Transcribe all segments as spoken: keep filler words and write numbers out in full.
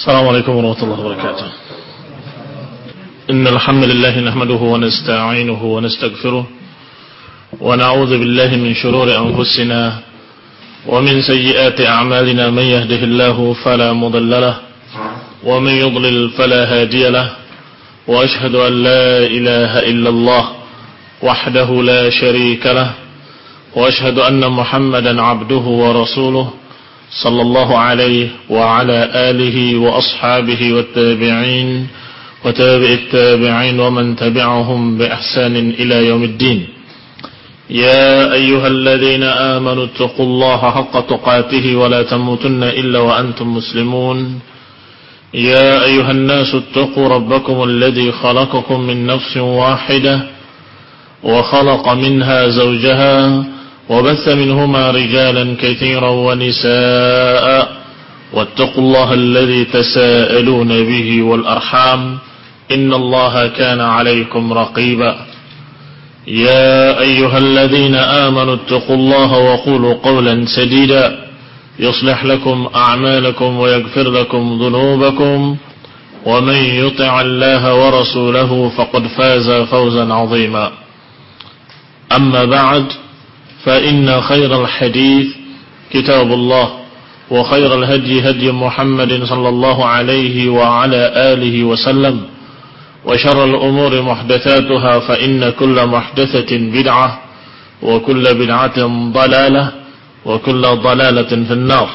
السلام عليكم ورحمة الله وبركاته. إن الحمد لله نحمده ونستعينه ونستغفره ونعوذ بالله من شرور أنفسنا ومن سيئات أعمالنا. من يهده الله فلا مضل له ومن يضلل فلا هادي له وأشهد أن لا إله إلا الله وحده لا شريك له وأشهد أن محمدا عبده ورسوله صلى الله عليه وعلى آله وأصحابه والتابعين وتابع التابعين ومن تبعهم بإحسان إلى يوم الدين. يا أيها الذين آمنوا اتقوا الله حق تقاته ولا تموتن إلا وأنتم مسلمون. يا أيها الناس اتقوا ربكم الذي خلقكم من نفس واحدة وخلق منها زوجها وبث منهما رجالا كثيرا ونساء واتقوا الله الذي تساءلون به والأرحام إن الله كان عليكم رقيبا. يا أيها الذين آمنوا اتقوا الله وقولوا قولا سديدا يصلح لكم أعمالكم ويغفر لكم ذنوبكم ومن يطع الله ورسوله فقد فاز فوزا عظيما. أما بعد فإن خير الحديث كتاب الله وخير الهدي هدي محمد صلى الله عليه وعلى آله وسلم وشر الأمور محدثاتها فإن كل محدثة بدعة وكل بدعة ضلالة وكل ضلالة في النار.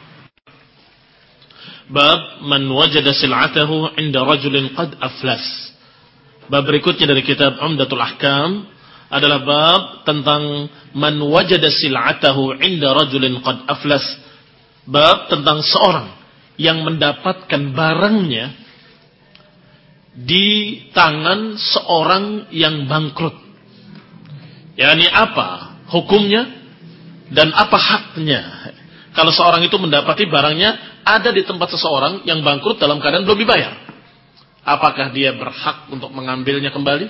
Bab man wajada sil'atahu 'inda rajulin qad aflas. Bab berikutnya dari kitab Umdatul Ahkam adalah bab tentang man wajada sil'atahu 'inda rajulin qad aflas. Bab tentang seorang yang mendapatkan barangnya di tangan seorang yang bangkrut. Yani apa hukumnya dan apa haknya kalau seorang itu mendapati barangnya ada di tempat seseorang yang bangkrut dalam keadaan belum dibayar. Apakah dia berhak untuk mengambilnya kembali?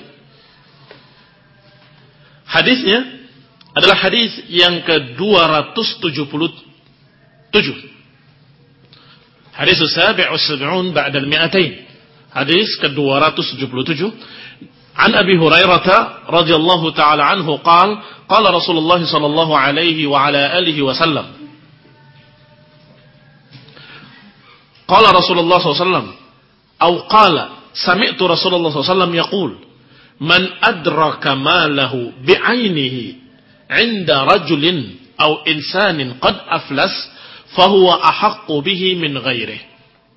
Hadisnya adalah hadis yang ke dua ratus tujuh puluh tujuh. Hadis sabi'us sab'un ba'da al-mi'atain. Hadis ke dua ratus tujuh puluh tujuh. An Abi Hurairah radhiyallahu ta'ala anhu qala qala Rasulullah sallallahu alaihi wa ala alihi wasallam. Qala Rasulullah sallallahu alaihi wasallam atau qala sami'tu Rasulullah sallallahu alaihi wasallam yaqul man adraka malahu bi'ainihi 'inda rajulin aw insanin qad aflas fahuwa ahaqqu bihi min ghairihi.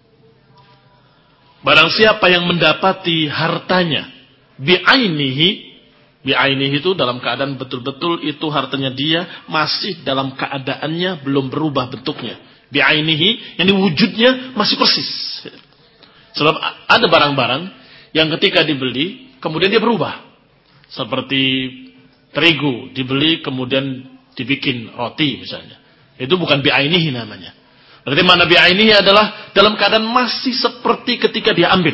Barang siapa yang mendapati hartanya bi'ainihi, bi'ainihi itu dalam keadaan betul-betul itu hartanya dia masih dalam keadaannya belum berubah bentuknya. Bi'ainihi yang wujudnya masih persis. Sebab ada barang-barang yang ketika dibeli kemudian dia berubah. Seperti terigu dibeli kemudian dibikin roti misalnya. Itu bukan bi'ainihi namanya. Berarti mana bi'ainihi adalah dalam keadaan masih seperti ketika dia ambil.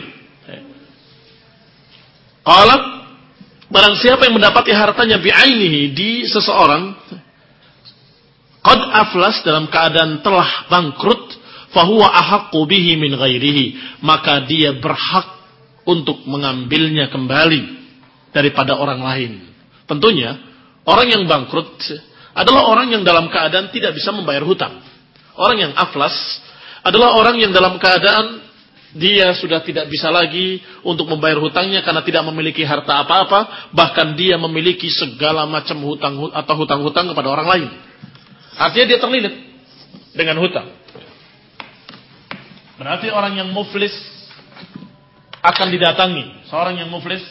Qala barang siapa yang mendapati hartanya bi'ainihi di seseorang qad aflas dalam keadaan telah bangkrut fahuwa ahaqqu bihi min ghairihi, maka dia berhak untuk mengambilnya kembali daripada orang lain. Tentunya orang yang bangkrut adalah orang yang dalam keadaan tidak bisa membayar hutang. Orang yang aflas adalah orang yang dalam keadaan dia sudah tidak bisa lagi untuk membayar hutangnya karena tidak memiliki harta apa-apa, bahkan dia memiliki segala macam hutang atau hutang-hutang kepada orang lain. Artinya dia terlilit dengan hutang. Berarti orang yang muflis akan didatangi, seorang yang muflis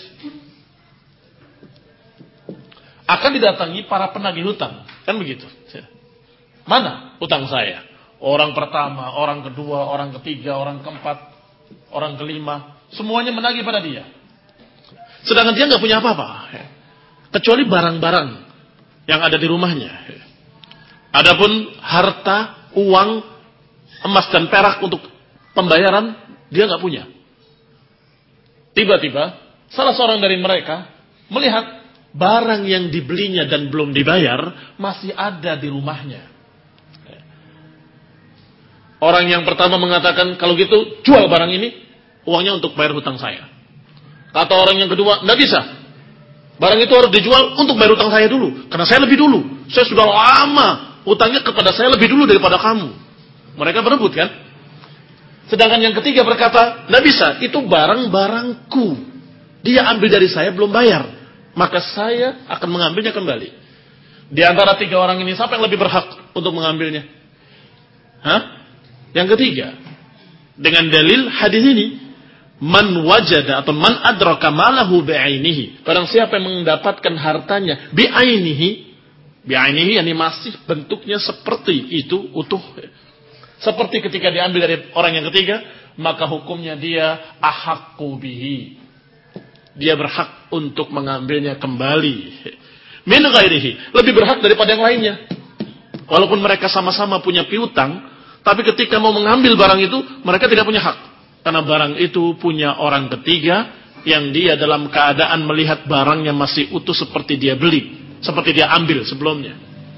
akan didatangi para penagih hutang, kan begitu? Mana hutang saya? Orang pertama, orang kedua, orang ketiga, orang keempat, orang kelima, semuanya menagih pada dia. Sedangkan dia nggak punya apa-apa, kecuali barang-barang yang ada di rumahnya. Adapun harta, uang, emas dan perak untuk pembayaran dia nggak punya. Tiba-tiba salah seorang dari mereka melihat barang yang dibelinya dan belum dibayar masih ada di rumahnya. Orang yang pertama mengatakan, kalau gitu jual barang ini, uangnya untuk bayar hutang saya. Kata orang yang kedua, enggak bisa. Barang itu harus dijual untuk bayar hutang saya dulu. Karena saya lebih dulu. Saya sudah lama hutangnya kepada saya lebih dulu daripada kamu. Mereka berebut kan? Sedangkan yang ketiga berkata, enggak bisa. Itu barang-barangku. Dia ambil dari saya belum bayar. Maka saya akan mengambilnya kembali. Di antara tiga orang ini, siapa yang lebih berhak untuk mengambilnya? Hah? Yang ketiga, dengan dalil hadis ini, man wajada atau man adraka malahu bi'ainihi. Barang siapa yang mendapatkan hartanya bi'ainihi, bi'ainihi yani masih bentuknya seperti itu utuh. Seperti ketika diambil dari orang yang ketiga, maka hukumnya dia ahaqqu bihi. Dia berhak untuk mengambilnya kembali. Min ghairihi, lebih berhak daripada yang lainnya. Walaupun mereka sama-sama punya piutang, tapi ketika mau mengambil barang itu, mereka tidak punya hak. Karena barang itu punya orang ketiga, yang dia dalam keadaan melihat barangnya masih utuh seperti dia beli. Seperti dia ambil sebelumnya.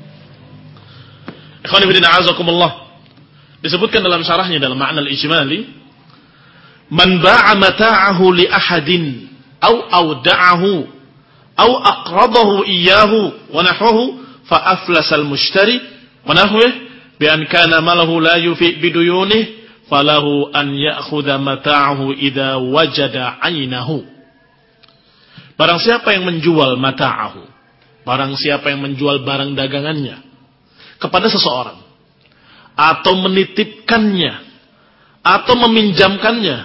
Ikhwan fillah a'azakumullah. Disebutkan dalam syarahnya dalam makna al-ijmali. Man ba'a mata'ahu li ahadin, au awda'ahu, au aqradahu iyyahu, wa nahwahu, fa aflasal mushtari, wa nahwahu, bi'an kana malahu la yufi biduyunih falahu an ya'khudha mata'ahu idza wajada 'ainahu. Barang siapa yang menjual mata'ahu, barang siapa yang menjual barang dagangannya kepada seseorang atau menitipkannya atau meminjamkannya,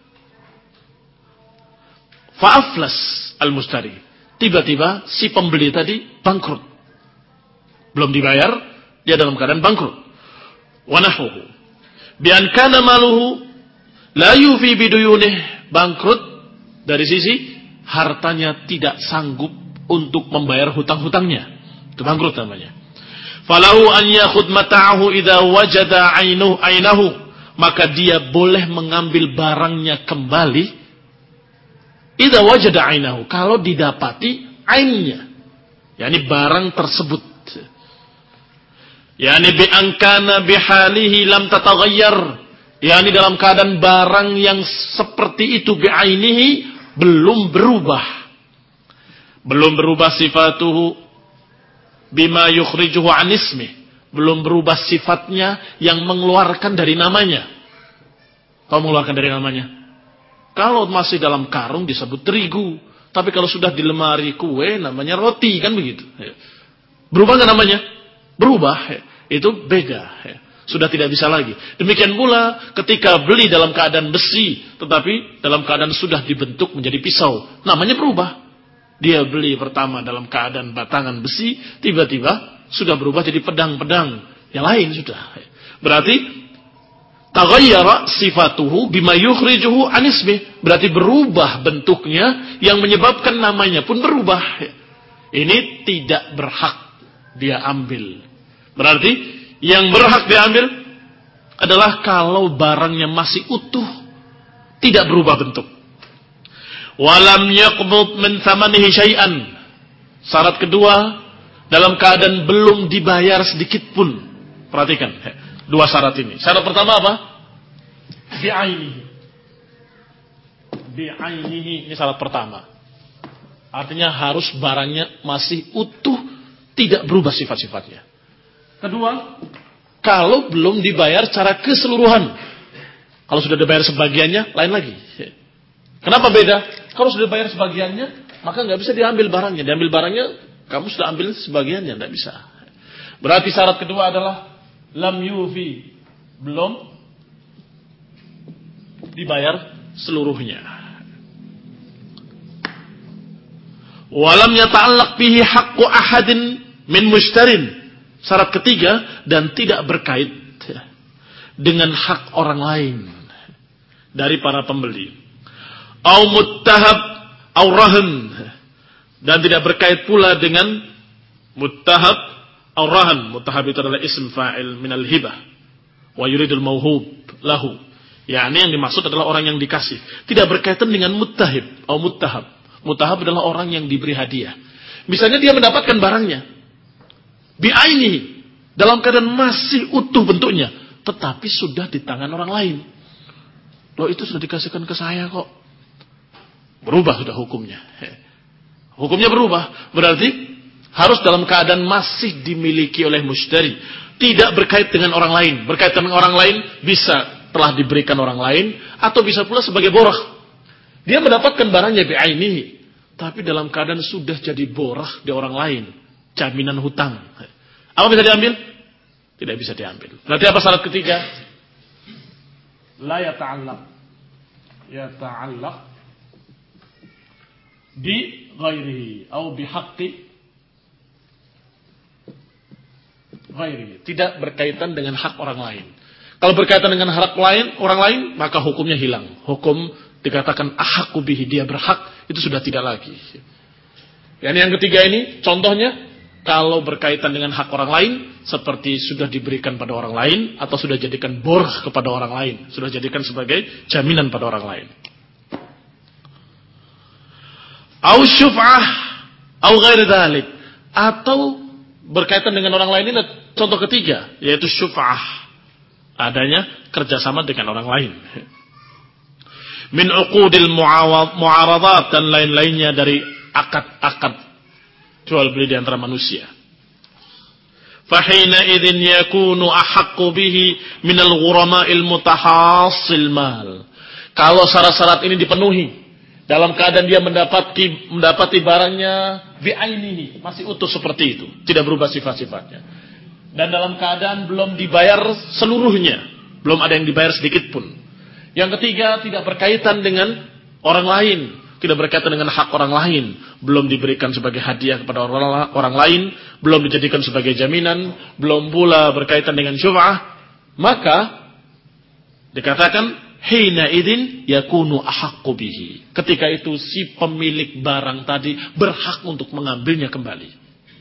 fa'aflas al-mustari, tiba-tiba si pembeli tadi bangkrut, belum dibayar, dia dalam keadaan bangkrut. Wa nahwuhu bi an kana maluhu la yufi biduyunih, bangkrut dari sisi hartanya tidak sanggup untuk membayar hutang-hutangnya, itu bangkrut namanya. Falahu an yakhud mata'ahu idza wajada 'ainahu ainahu, maka dia boleh mengambil barangnya kembali idza wajada 'ainahu, kalau didapati ainnya, yakni barang tersebut. Yani bi ankana bihalihi lam tataghayyar, yani dalam keadaan barang yang seperti itu bi'ainihi belum berubah, belum berubah sifatuhu bima yukhrijuhu an ismih, belum berubah sifatnya yang mengeluarkan dari namanya. Kau mengeluarkan dari namanya? Kalau masih dalam karung disebut terigu, tapi kalau sudah di lemari kue namanya roti, kan begitu. Berubah nggak namanya? Berubah, itu beda, sudah tidak bisa lagi. Demikian pula ketika beli dalam keadaan besi, tetapi dalam keadaan sudah dibentuk menjadi pisau, namanya berubah. Dia beli pertama dalam keadaan batangan besi, tiba-tiba sudah berubah jadi pedang-pedang yang lain sudah. Berarti taghayyara sifatuhu bima yukhrijuhu an ismih, berarti berubah bentuknya yang menyebabkan namanya pun berubah. Ini tidak berhak dia ambil. Berarti yang berhak diambil adalah kalau barangnya masih utuh, tidak berubah bentuk. Walam yaqbud min thamanihi syai'an. Syarat kedua, dalam keadaan belum dibayar sedikit pun. Perhatikan, dua syarat ini. Syarat pertama apa? Bi'ainihi. Bi'ainihi, ini syarat pertama. Artinya harus barangnya masih utuh, tidak berubah sifat-sifatnya. Kedua, kalau belum dibayar secara keseluruhan. Kalau sudah dibayar sebagiannya, lain lagi. Kenapa beda? Kalau sudah dibayar sebagiannya, maka nggak bisa diambil barangnya. Diambil barangnya, kamu sudah ambil sebagiannya, nggak bisa. Berarti syarat kedua adalah lam yufi, belum dibayar seluruhnya. Walam yata'allaq bihi haqqu ahadin min mushtarin. Syarat ketiga, dan tidak berkait dengan hak orang lain dari para pembeli. Au muttahab au rahan, dan tidak berkait pula dengan muttahab au rahan. Muttahab itu adalah ism fa'il minal hibah wa yuridul mauhub lahu. Yani yang dimaksud adalah orang yang dikasih. Tidak berkaitan dengan muttahib au muttahab. Muttahab adalah orang yang diberi hadiah. Misalnya dia mendapatkan barangnya bi'ainihi, dalam keadaan masih utuh bentuknya, tetapi sudah di tangan orang lain. Loh, itu sudah dikasihkan ke saya kok. Berubah sudah hukumnya. Hukumnya berubah. Berarti harus dalam keadaan masih dimiliki oleh mushtari. Tidak berkait dengan orang lain. Berkaitan dengan orang lain bisa telah diberikan orang lain. Atau bisa pula sebagai borah. Dia mendapatkan barangnya bi'ainihi. Tapi dalam keadaan sudah jadi borah di orang lain. Jaminan hutang. Apa bisa diambil? Tidak bisa diambil. Berarti apa syarat ketiga? La yata'allaq. Yata'allaq bi ghairihi atau bi haqqi ghairihi. Tidak berkaitan dengan hak orang lain. Kalau berkaitan dengan hak lain, orang lain, maka hukumnya hilang. Hukum dikatakan ahaqqu bihi, dia berhak, itu sudah tidak lagi. Dan yang ketiga ini, contohnya, kalau berkaitan dengan hak orang lain, seperti sudah diberikan pada orang lain, atau sudah jadikan borah kepada orang lain, sudah jadikan sebagai jaminan pada orang lain. Au syuf'ah, au ghairi dzalik, atau berkaitan dengan orang lain ini, contoh ketiga, yaitu syuf'ah, adanya kerjasama dengan orang lain. Min uqudil mu'aradat dan lain-lainnya dari akad-akad jual beli di antara manusia. Fahina idzin yakunu ahaqqu bihi minal ghurama'il mutahassil mal. Kalau syarat-syarat ini dipenuhi, dalam keadaan dia mendapati mendapati barangnya bi'ainihi, masih utuh seperti itu, tidak berubah sifat-sifatnya. Dan dalam keadaan belum dibayar seluruhnya, belum ada yang dibayar sedikit pun. Yang ketiga, tidak berkaitan dengan orang lain, tidak berkaitan dengan hak orang lain, belum diberikan sebagai hadiah kepada orang, orang lain, belum dijadikan sebagai jaminan, belum pula berkaitan dengan syuf'ah, maka dikatakan hina idzin yakunu ahaqqu bihi. Ketika itu si pemilik barang tadi berhak untuk mengambilnya kembali.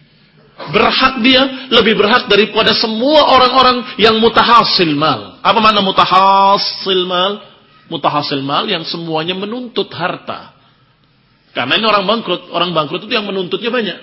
Berhak dia, lebih berhak daripada semua orang-orang yang mutahasil mal. Apa makna mutahasil mal? Mutahasil mal yang semuanya menuntut harta. Karena ini orang bangkrut. Orang bangkrut itu yang menuntutnya banyak.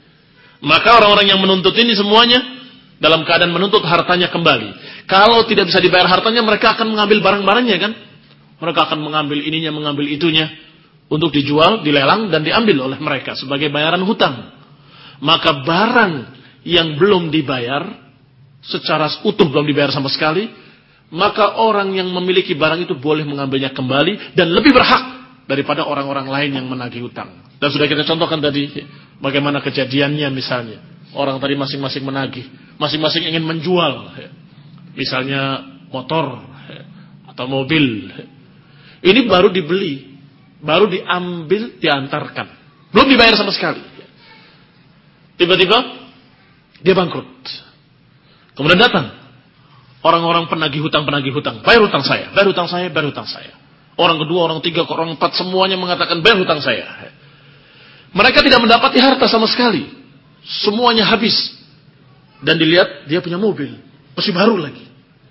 Maka orang-orang yang menuntut ini semuanya dalam keadaan menuntut hartanya kembali. Kalau tidak bisa dibayar hartanya, mereka akan mengambil barang-barangnya kan. Mereka akan mengambil ininya, mengambil itunya. Untuk dijual, dilelang, dan diambil oleh mereka sebagai bayaran hutang. Maka barang yang belum dibayar, secara utuh belum dibayar sama sekali, maka orang yang memiliki barang itu boleh mengambilnya kembali dan lebih berhak daripada orang-orang lain yang menagih hutang. Dan sudah kita contohkan tadi bagaimana kejadiannya misalnya. Orang tadi masing-masing menagih, masing-masing ingin menjual. Misalnya motor atau mobil. Ini baru dibeli, baru diambil, diantarkan. Belum dibayar sama sekali. Tiba-tiba dia bangkrut. Kemudian datang orang-orang penagih hutang, penagih hutang. Bayar hutang saya, bayar hutang saya, bayar hutang saya. Orang kedua, orang tiga, orang empat, semuanya mengatakan bayar hutang saya. Mereka tidak mendapati harta sama sekali. Semuanya habis. Dan dilihat dia punya mobil. Masih baru lagi.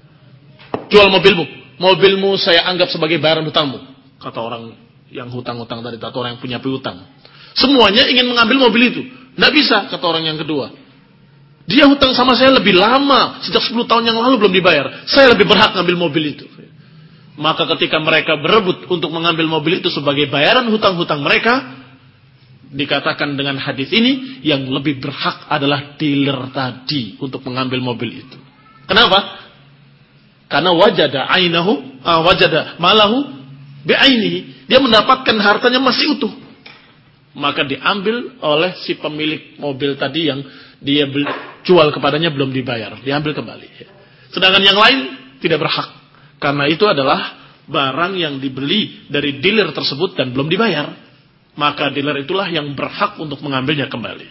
Jual mobilmu. Mobilmu saya anggap sebagai bayaran hutangmu. Kata orang yang hutang-hutang tadi, atau orang yang punya piutang. Semuanya ingin mengambil mobil itu. Tidak bisa, kata orang yang kedua. Dia hutang sama saya lebih lama. Sejak sepuluh tahun yang lalu belum dibayar. Saya lebih berhak mengambil mobil itu. Maka ketika mereka berebut untuk mengambil mobil itu sebagai bayaran hutang-hutang mereka, dikatakan dengan hadis ini, yang lebih berhak adalah dealer tadi untuk mengambil mobil itu. Kenapa? Karena wajada ainahu, uh, wajada malahu bi'ainihi. Dia mendapatkan hartanya masih utuh. Maka diambil oleh si pemilik mobil tadi yang dia beli, jual kepadanya belum dibayar. Diambil kembali. Sedangkan yang lain tidak berhak. Karena itu adalah barang yang dibeli dari dealer tersebut dan belum dibayar. Maka dealer itulah yang berhak untuk mengambilnya kembali.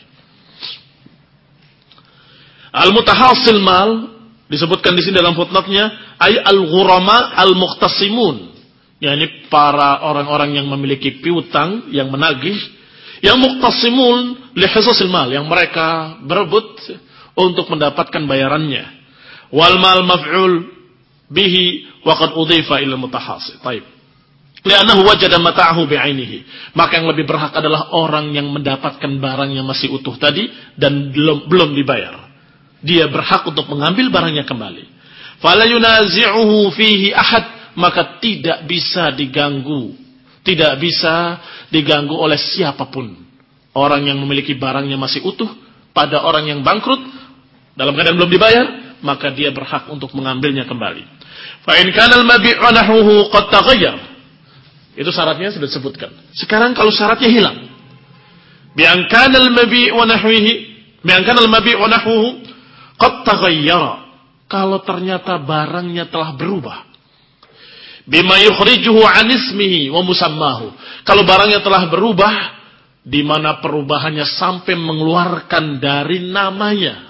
Al-mutahasil mal disebutkan di sini dalam footnote-nya, ay al-ghurama al-muqtasimun. yakni para orang-orang yang memiliki piutang, yang menagih, yang muqtasimun li hisasil mal, yang mereka berebut untuk mendapatkan bayarannya. Wal mal maf'ul bihi wa qad udhifa ila mutahasil. Baik. Li'annahu wajada mata'ahu bi'ainihi. Maka yang lebih berhak adalah orang yang mendapatkan barang yang masih utuh tadi dan belum belum dibayar. Dia berhak untuk mengambil barangnya kembali. fala yunazi'uhu fihi ahad, maka tidak bisa diganggu, tidak bisa diganggu oleh siapapun. Orang yang memiliki barangnya masih utuh pada orang yang bangkrut dalam keadaan belum dibayar, maka dia berhak untuk mengambilnya kembali. Fa in kana al-mabi'u nahwuhu qad taghayyar, itu syaratnya sudah disebutkan. Sekarang kalau syaratnya hilang, bi an kana al-mabi'u nahwihi, bi an kana al-mabi'u nahwuhu qad taghayyara, kalau ternyata barangnya telah berubah, bima yukhrijuhu an ismihi wa musammahu, kalau barangnya telah berubah di mana perubahannya sampai mengeluarkan dari namanya,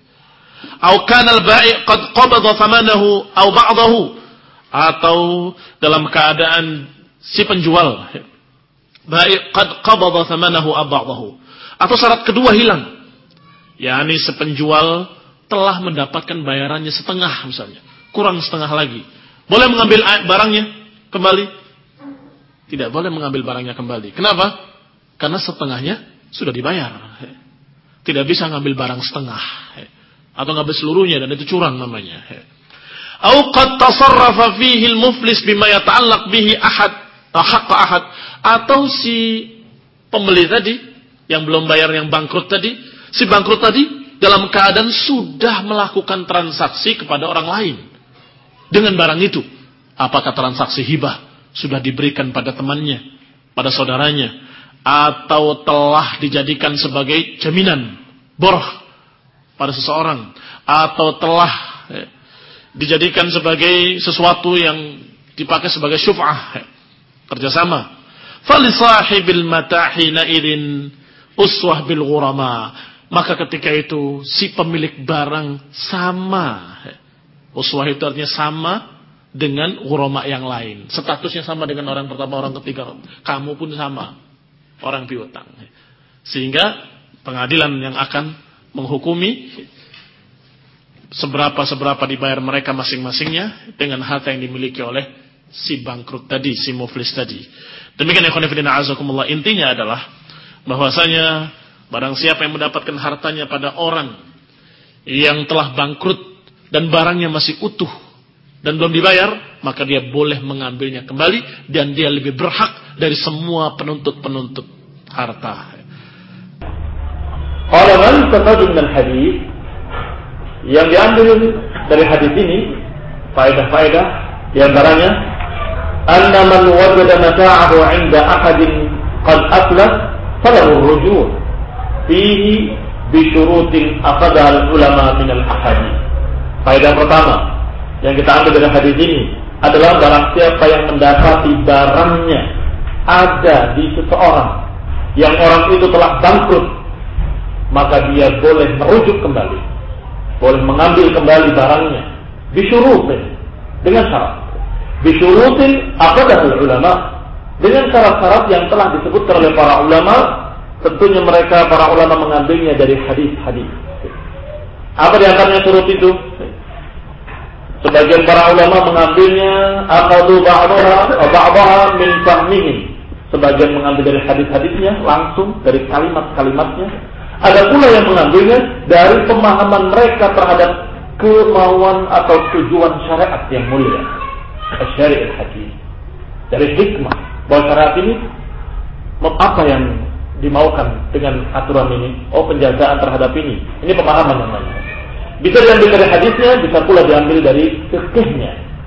au kana al-bai' qad qabada thamanahu aw ba'dahu, atau dalam keadaan si penjual bai' qad qabada thamanahu aw ba'dahu, atau syarat kedua hilang, yakni si penjual telah mendapatkan bayarannya setengah misalnya, kurang setengah lagi. Boleh mengambil barangnya kembali? Tidak boleh mengambil barangnya kembali. Kenapa? Karena setengahnya sudah dibayar. Tidak bisa ngambil barang setengah atau ngambil seluruhnya, dan itu curang namanya. Au qad tasarrafa fihi al-muflis bima yata'allaq bihi ahad haqqa ahad, atau si pembeli tadi yang belum bayar, yang bangkrut tadi, si bangkrut tadi dalam keadaan sudah melakukan transaksi kepada orang lain dengan barang itu. Apakah transaksi hibah sudah diberikan pada temannya, pada saudaranya, atau telah dijadikan sebagai jaminan boroh pada seseorang, atau telah eh, dijadikan sebagai sesuatu yang dipakai sebagai syuf'ah, eh, kerjasama. Falisahibil matahina idin uswah bil ghurama, maka ketika itu si pemilik barang sama, eh, uswah itu artinya sama dengan ghurama yang lain, statusnya sama dengan orang pertama, orang ketiga, kamu pun sama, orang piutang. Sehingga pengadilan yang akan menghukumi seberapa-seberapa dibayar mereka masing-masingnya dengan harta yang dimiliki oleh si bangkrut tadi, si muflis tadi. Demikian ya ikhwan fillah azakumullah, intinya adalah bahwasanya barang siapa yang mendapatkan hartanya pada orang yang telah bangkrut dan barangnya masih utuh dan belum dibayar, maka dia boleh mengambilnya kembali, dan dia lebih berhak dari semua penuntut-penuntut harta. Qala man tafadu min al-hadis, yang diambil dari hadis ini faedah-faedah di antaranya anna man wajada mata'ahu 'inda ahadin qad aflas falahu ar-ruju' fihi bi syurutin aqadaha al-ulama min al-ahadith. Faedah pertama yang kita ambil dari hadis ini adalah barang siapa yang mendapati barangnya ada di seseorang yang orang itu telah bangkrut, maka dia boleh merujuk kembali, boleh mengambil kembali barangnya bisyurutin, dengan syarat bisyurutin aqadaha ulama, dengan syarat-syarat yang telah disebutkan oleh para ulama. Tentunya mereka para ulama mengambilnya dari hadis-hadis. Apa di antaranya syurut itu? Sebagian para ulama mengambilnya aqadu ba'daha wa ba'daha min fahmihim. Sebagian mengambil dari hadis-hadisnya langsung dari kalimat-kalimatnya. Ada pula yang mengambilnya dari pemahaman mereka terhadap kemauan atau tujuan syariat yang mulia, syariat hakim. Dari hikmah bahwa syariat ini apa yang dimaukan dengan aturan ini, oh penjagaan terhadap ini. Ini pemahaman yang lain. Bisa diambil dari hadisnya, bisa pula diambil dari fikihnya.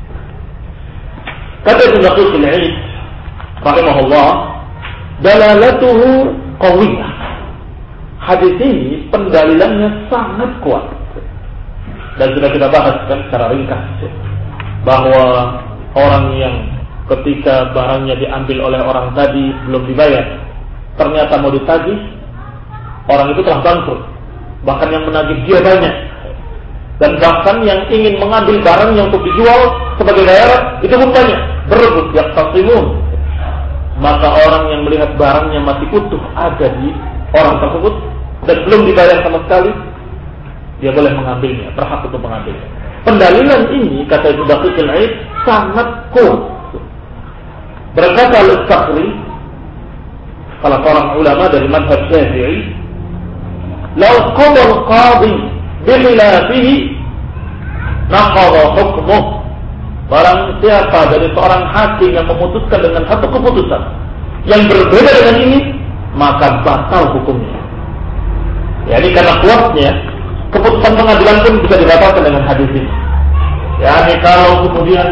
Kata Ibnu Daqiq al-Eid rahimahullah, dalalatuhu qawiyah. Hadis ini pendalilannya sangat kuat. Dan sudah kita bahas kan secara ringkas bahwa orang yang ketika barangnya diambil oleh orang tadi belum dibayar, ternyata mau ditagih, orang itu telah bangkrut, bahkan yang menagih dia banyak, dan bahkan yang ingin mengambil barangnya untuk dijual sebagai bayaran itu pun banyak, berebut, yaqtasimun. Maka orang yang melihat barangnya masih utuh ada di orang tersebut dan belum dibayar sama sekali, dia boleh mengambilnya, berhak untuk mengambilnya. Pendalilan ini kata Ibnu Daqiq al-Eid sangat kuat. Berkata Al-Sakhri, salah seorang ulama dari mazhab Syafi'i, "Lau qada al-qadi bi khilafihi naqadha hukmuh. Barang siapa dari seorang hakim yang memutuskan dengan satu keputusan yang berbeda dengan ini, maka batal hukumnya. Ya, ini karena kuatnya keputusan pengadilan pun bisa dibatalkan dengan hadis ini. Ya, ini kalau kemudian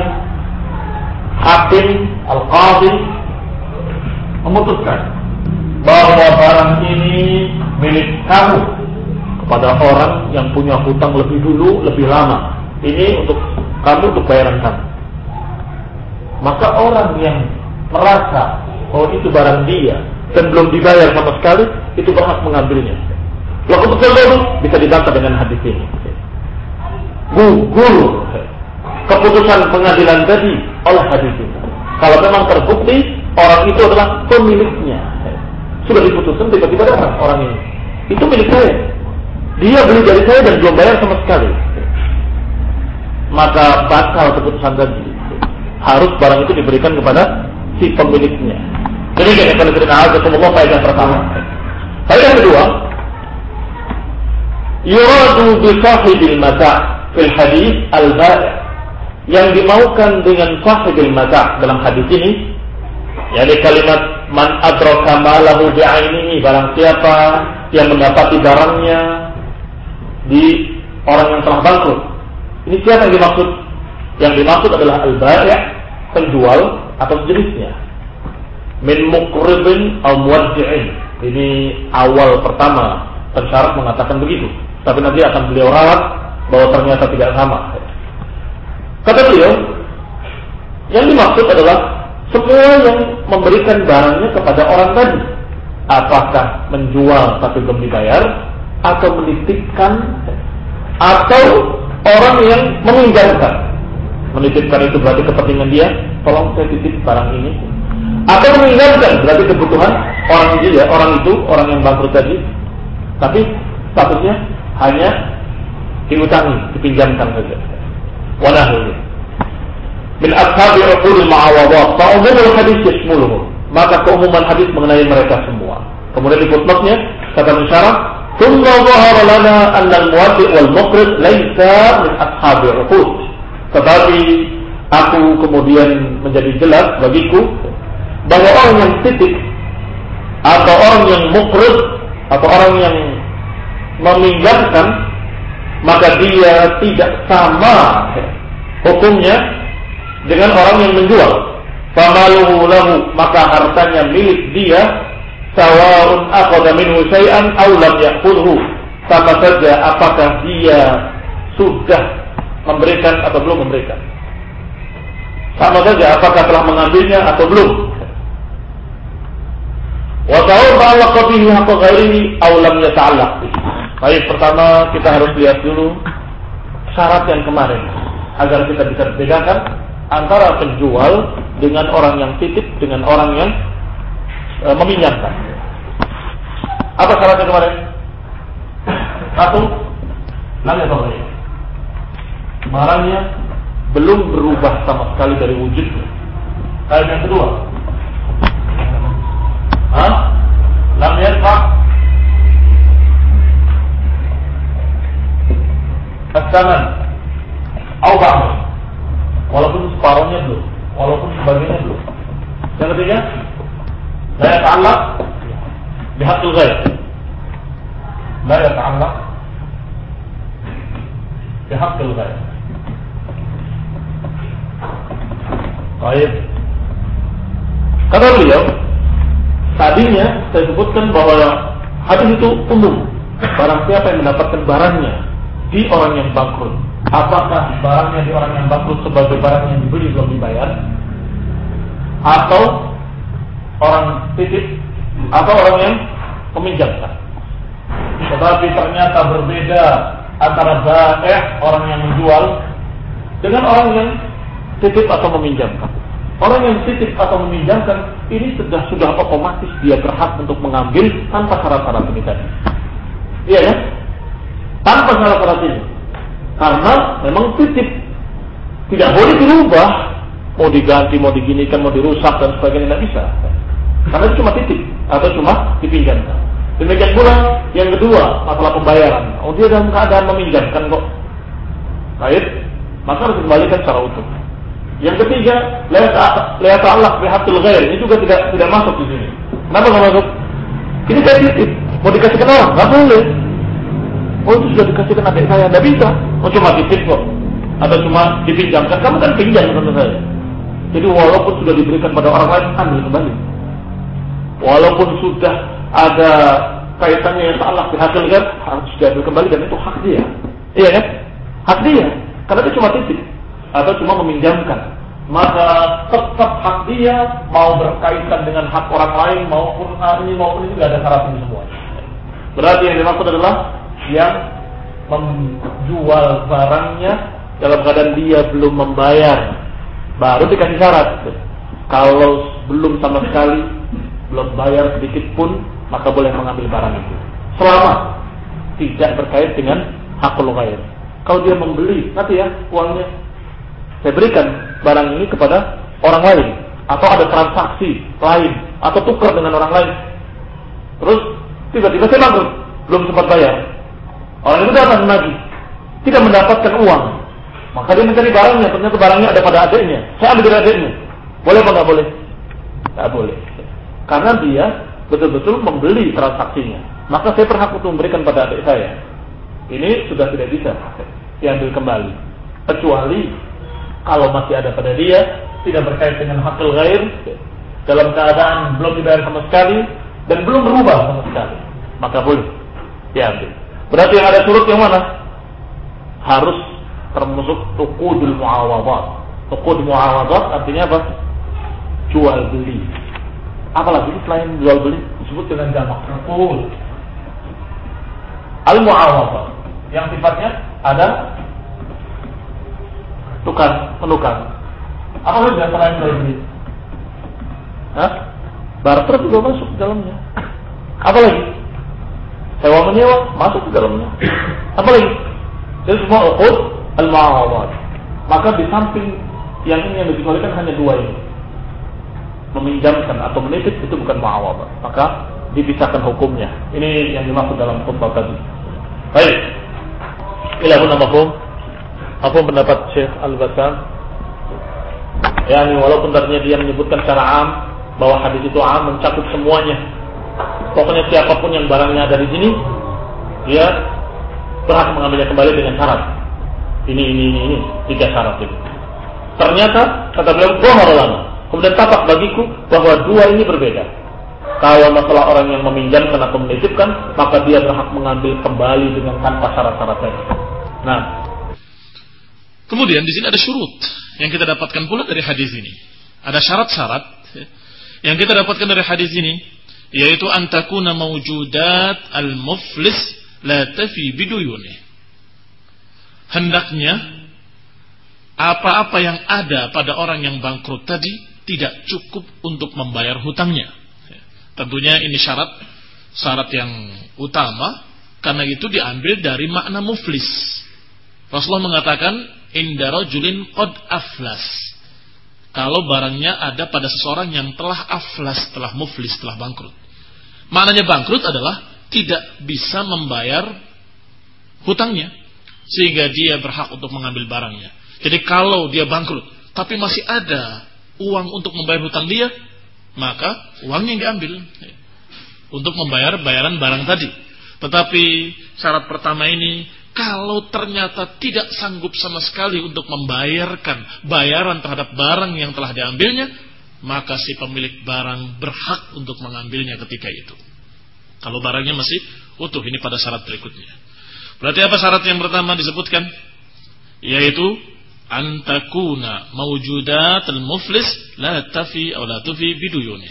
hakim al-qadhi memutuskan bahwa barang ini milik kamu kepada orang yang punya hutang lebih dulu, lebih lama. Ini untuk kamu, untuk bayaran kamu. Maka orang yang merasa bahwa itu barang dia dan belum dibayar sama sekali, itu berhak mengambilnya. Kalau keputusan baru bisa dibantah dengan hadis ini. Gugur keputusan pengadilan tadi oleh hadis ini. Kalau memang terbukti orang itu adalah pemiliknya, sudah diputuskan, tiba-tiba datang orang ini, itu milik saya, dia beli dari saya dan belum bayar sama sekali, maka batal keputusan tadi. Harus barang itu diberikan kepada si pemiliknya. Jadi kita akan berikan azzakumullah faedah pertama. Faedah kedua, yuradu bi sahibil mata' fil hadis al-bai'. Yang dimaukan dengan sahibil mata' dalam hadis ini, yakni kalimat man adraka malahu bi'ainihi, barang siapa yang mendapati barangnya di orang yang telah bangkrut. Ini siapa yang dimaksud? Yang dimaksud adalah al-bai', penjual atau jenisnya. Min muqribin aw muwaddi'in. Ini awal pertama pensyarat mengatakan begitu, tapi nanti akan beliau ralat bahwa ternyata tidak sama. Kata beliau, yang dimaksud adalah semua yang memberikan barangnya kepada orang tadi, apakah menjual tapi belum dibayar, atau menitipkan, atau orang yang meminjamkan. Menitipkan itu berarti kepentingan dia, tolong saya titip barang ini. Atau meminjamkan berarti kebutuhan orang dia, orang itu, orang yang bangkrut tadi, tapi statusnya hanya diutangi, dipinjamkan saja. Wanahu min ashabi uqul ma'awadah, fa'umumul hadis yashmuluhu, maka keumuman hadis mengenai mereka semua. Kemudian di footnote-nya kata mensyarah, thumma dhahara lana anna al-muwaddi' wal muqrid laysa min ashabi uqul. Tetapi aku kemudian menjadi jelas bagiku bahwa orang yang titip atau orang yang muqrid atau orang yang meminjamkan, maka dia tidak sama hukumnya dengan orang yang menjual. Famaluhu lahu, maka hartanya milik dia, sawa'un akhadha minhu syai'an aw lam ya'khudhu, sama saja apakah dia sudah memberikan atau belum memberikan, sama saja apakah telah mengambilnya atau belum. Wa ta'allaqa bihi haqqa ghairihi aw lam yata'allaq bihi. Baik, pertama kita harus lihat dulu syarat yang kemarin agar kita bisa bedakan antara penjual dengan orang yang titip dengan orang yang e, meminjamkan. Apa syaratnya kemarin? Satu, namanya apa? Barangnya belum berubah sama sekali dari wujudnya. Syarat yang kedua, Hah? Lam yadfa as-saman atau ba'd, walaupun separuhnya belum, walaupun sebagiannya belum. Yang ketiga, la yata'allaq bihaqqil ghair, la yata'allaq bihaqqil ghair. Baik, kata beliau, tadinya saya sebutkan bahwa hadis itu umum. Barang siapa yang mendapatkan barangnya di orang yang bangkrut, apakah barangnya di orang yang bangkrut sebagai barang yang dibeli belum dibayar, atau orang titip, atau orang yang meminjamkan. Tetapi ternyata berbeda antara bai', orang yang menjual, dengan orang yang titip atau meminjamkan. Orang yang titip atau meminjamkan ini sudah sudah otomatis dia berhak untuk mengambil tanpa syarat-syarat ini tadi. Iya ya? Tanpa syarat-syarat ini. Karena memang titip tidak boleh dirubah, mau diganti, mau diginikan, mau dirusak dan sebagainya, tidak bisa. Karena itu cuma titip atau cuma dipinjamkan. Demikian pula yang kedua, masalah pembayaran. Oh, dia dalam keadaan meminjamkan kok. Baik, maka harus dikembalikan secara utuh. Yang ketiga, la ta'allaq bi haqqil ghair, ini juga tidak tidak masuk di sini. Kenapa nggak masuk? Ini saya titip, mau dikasihkan orang, nggak boleh. Oh itu sudah dikasihkan adik saya, nggak bisa. Oh cuma titip kok, atau cuma dipinjamkan. Kamu kan pinjam sama saya. Jadi walaupun sudah diberikan pada orang lain, ambil kembali. Walaupun sudah ada kaitannya yang ta'allaq bi haqqil ghair, harus diambil kembali dan itu hak dia. Iya kan? Hak dia, karena itu cuma titip atau cuma meminjamkan. Maka tetap hak dia, mau berkaitan dengan hak orang lain maupun ini maupun ini, nggak ada syarat ini semua. Berarti yang dimaksud adalah yang menjual barangnya dalam keadaan dia belum membayar, baru dikasih syarat. Kalau belum sama sekali, belum bayar sedikit pun, maka boleh mengambil barang itu selama tidak berkait dengan hakul ghair. Kalau dia membeli, nanti ya uangnya saya berikan barang ini kepada orang lain, atau ada transaksi lain, atau tukar dengan orang lain. Terus tiba-tiba saya bangkrut, belum sempat bayar. Orang itu datang lagi, tidak mendapatkan uang, maka dia mencari barangnya. Ternyata barangnya ada pada adiknya. Saya ambil dari adiknya. Boleh apa nggak boleh? Nggak boleh, karena dia betul-betul membeli transaksinya. Maka saya berhak untuk memberikan pada adik saya. Ini sudah tidak bisa diambil kembali, kecuali kalau masih ada pada dia, tidak berkait dengan hakul ghair, dalam keadaan belum dibayar sama sekali dan belum berubah sama sekali, maka boleh diambil. Berarti yang ada surut yang mana? Harus termasuk uqudul muawadhat. Uqud muawadhat artinya apa? Jual beli. Apalagi selain jual beli disebut dengan jamak uqud. Al muawadhat yang sifatnya ada tukar, penukar. Apa saja selain jual beli? Hah? Barter juga masuk ke dalamnya. Apa lagi? Sewa menyewa masuk ke dalamnya. Apa lagi? Jadi semua uqud al-muawadhat. Maka di samping yang ini yang dikecualikan hanya dua ini. Meminjamkan atau menitip itu bukan muawadhat. Maka dipisahkan hukumnya. Ini yang dimaksud dalam khutbah tadi. Baik. Ila huna mafhum? Apa pendapat Syekh Al-Bassam? Ya, ini walaupun tadinya dia menyebutkan secara am bahwa hadis itu am mencakup semuanya. Pokoknya siapapun yang barangnya ada di sini, dia berhak mengambilnya kembali dengan syarat. Ini, ini, ini, ini, tiga syarat itu. Ternyata kata beliau, bohong lama. Kemudian tampak bagiku bahwa dua ini berbeda. Kalau masalah orang yang meminjamkan atau menitipkan, maka dia berhak mengambil kembali dengan tanpa syarat-syarat tadi. Nah, kemudian di sini ada syurut yang kita dapatkan pula dari hadis ini. Ada syarat-syarat yang kita dapatkan dari hadis ini, yaitu antakuna mawjudat al-muflis la tafi biduyuni. Hendaknya apa-apa yang ada pada orang yang bangkrut tadi tidak cukup untuk membayar hutangnya. Tentunya ini syarat syarat yang utama, karena itu diambil dari makna muflis. Rasulullah mengatakan inda rajulin qad aflas. Kalau barangnya ada pada seseorang yang telah aflas, telah muflis, telah bangkrut. Maknanya bangkrut adalah tidak bisa membayar hutangnya, sehingga dia berhak untuk mengambil barangnya. Jadi kalau dia bangkrut tapi masih ada uang untuk membayar hutang dia, maka uangnya yang diambil untuk membayar bayaran barang tadi. Tetapi syarat pertama ini, kalau ternyata tidak sanggup sama sekali untuk membayarkan bayaran terhadap barang yang telah diambilnya, maka si pemilik barang berhak untuk mengambilnya ketika itu. Kalau barangnya masih utuh, ini pada syarat berikutnya. Berarti apa syarat yang pertama disebutkan? Yaitu antakuna mawjudat al-muflis la tafi atau la tufi biduyuni.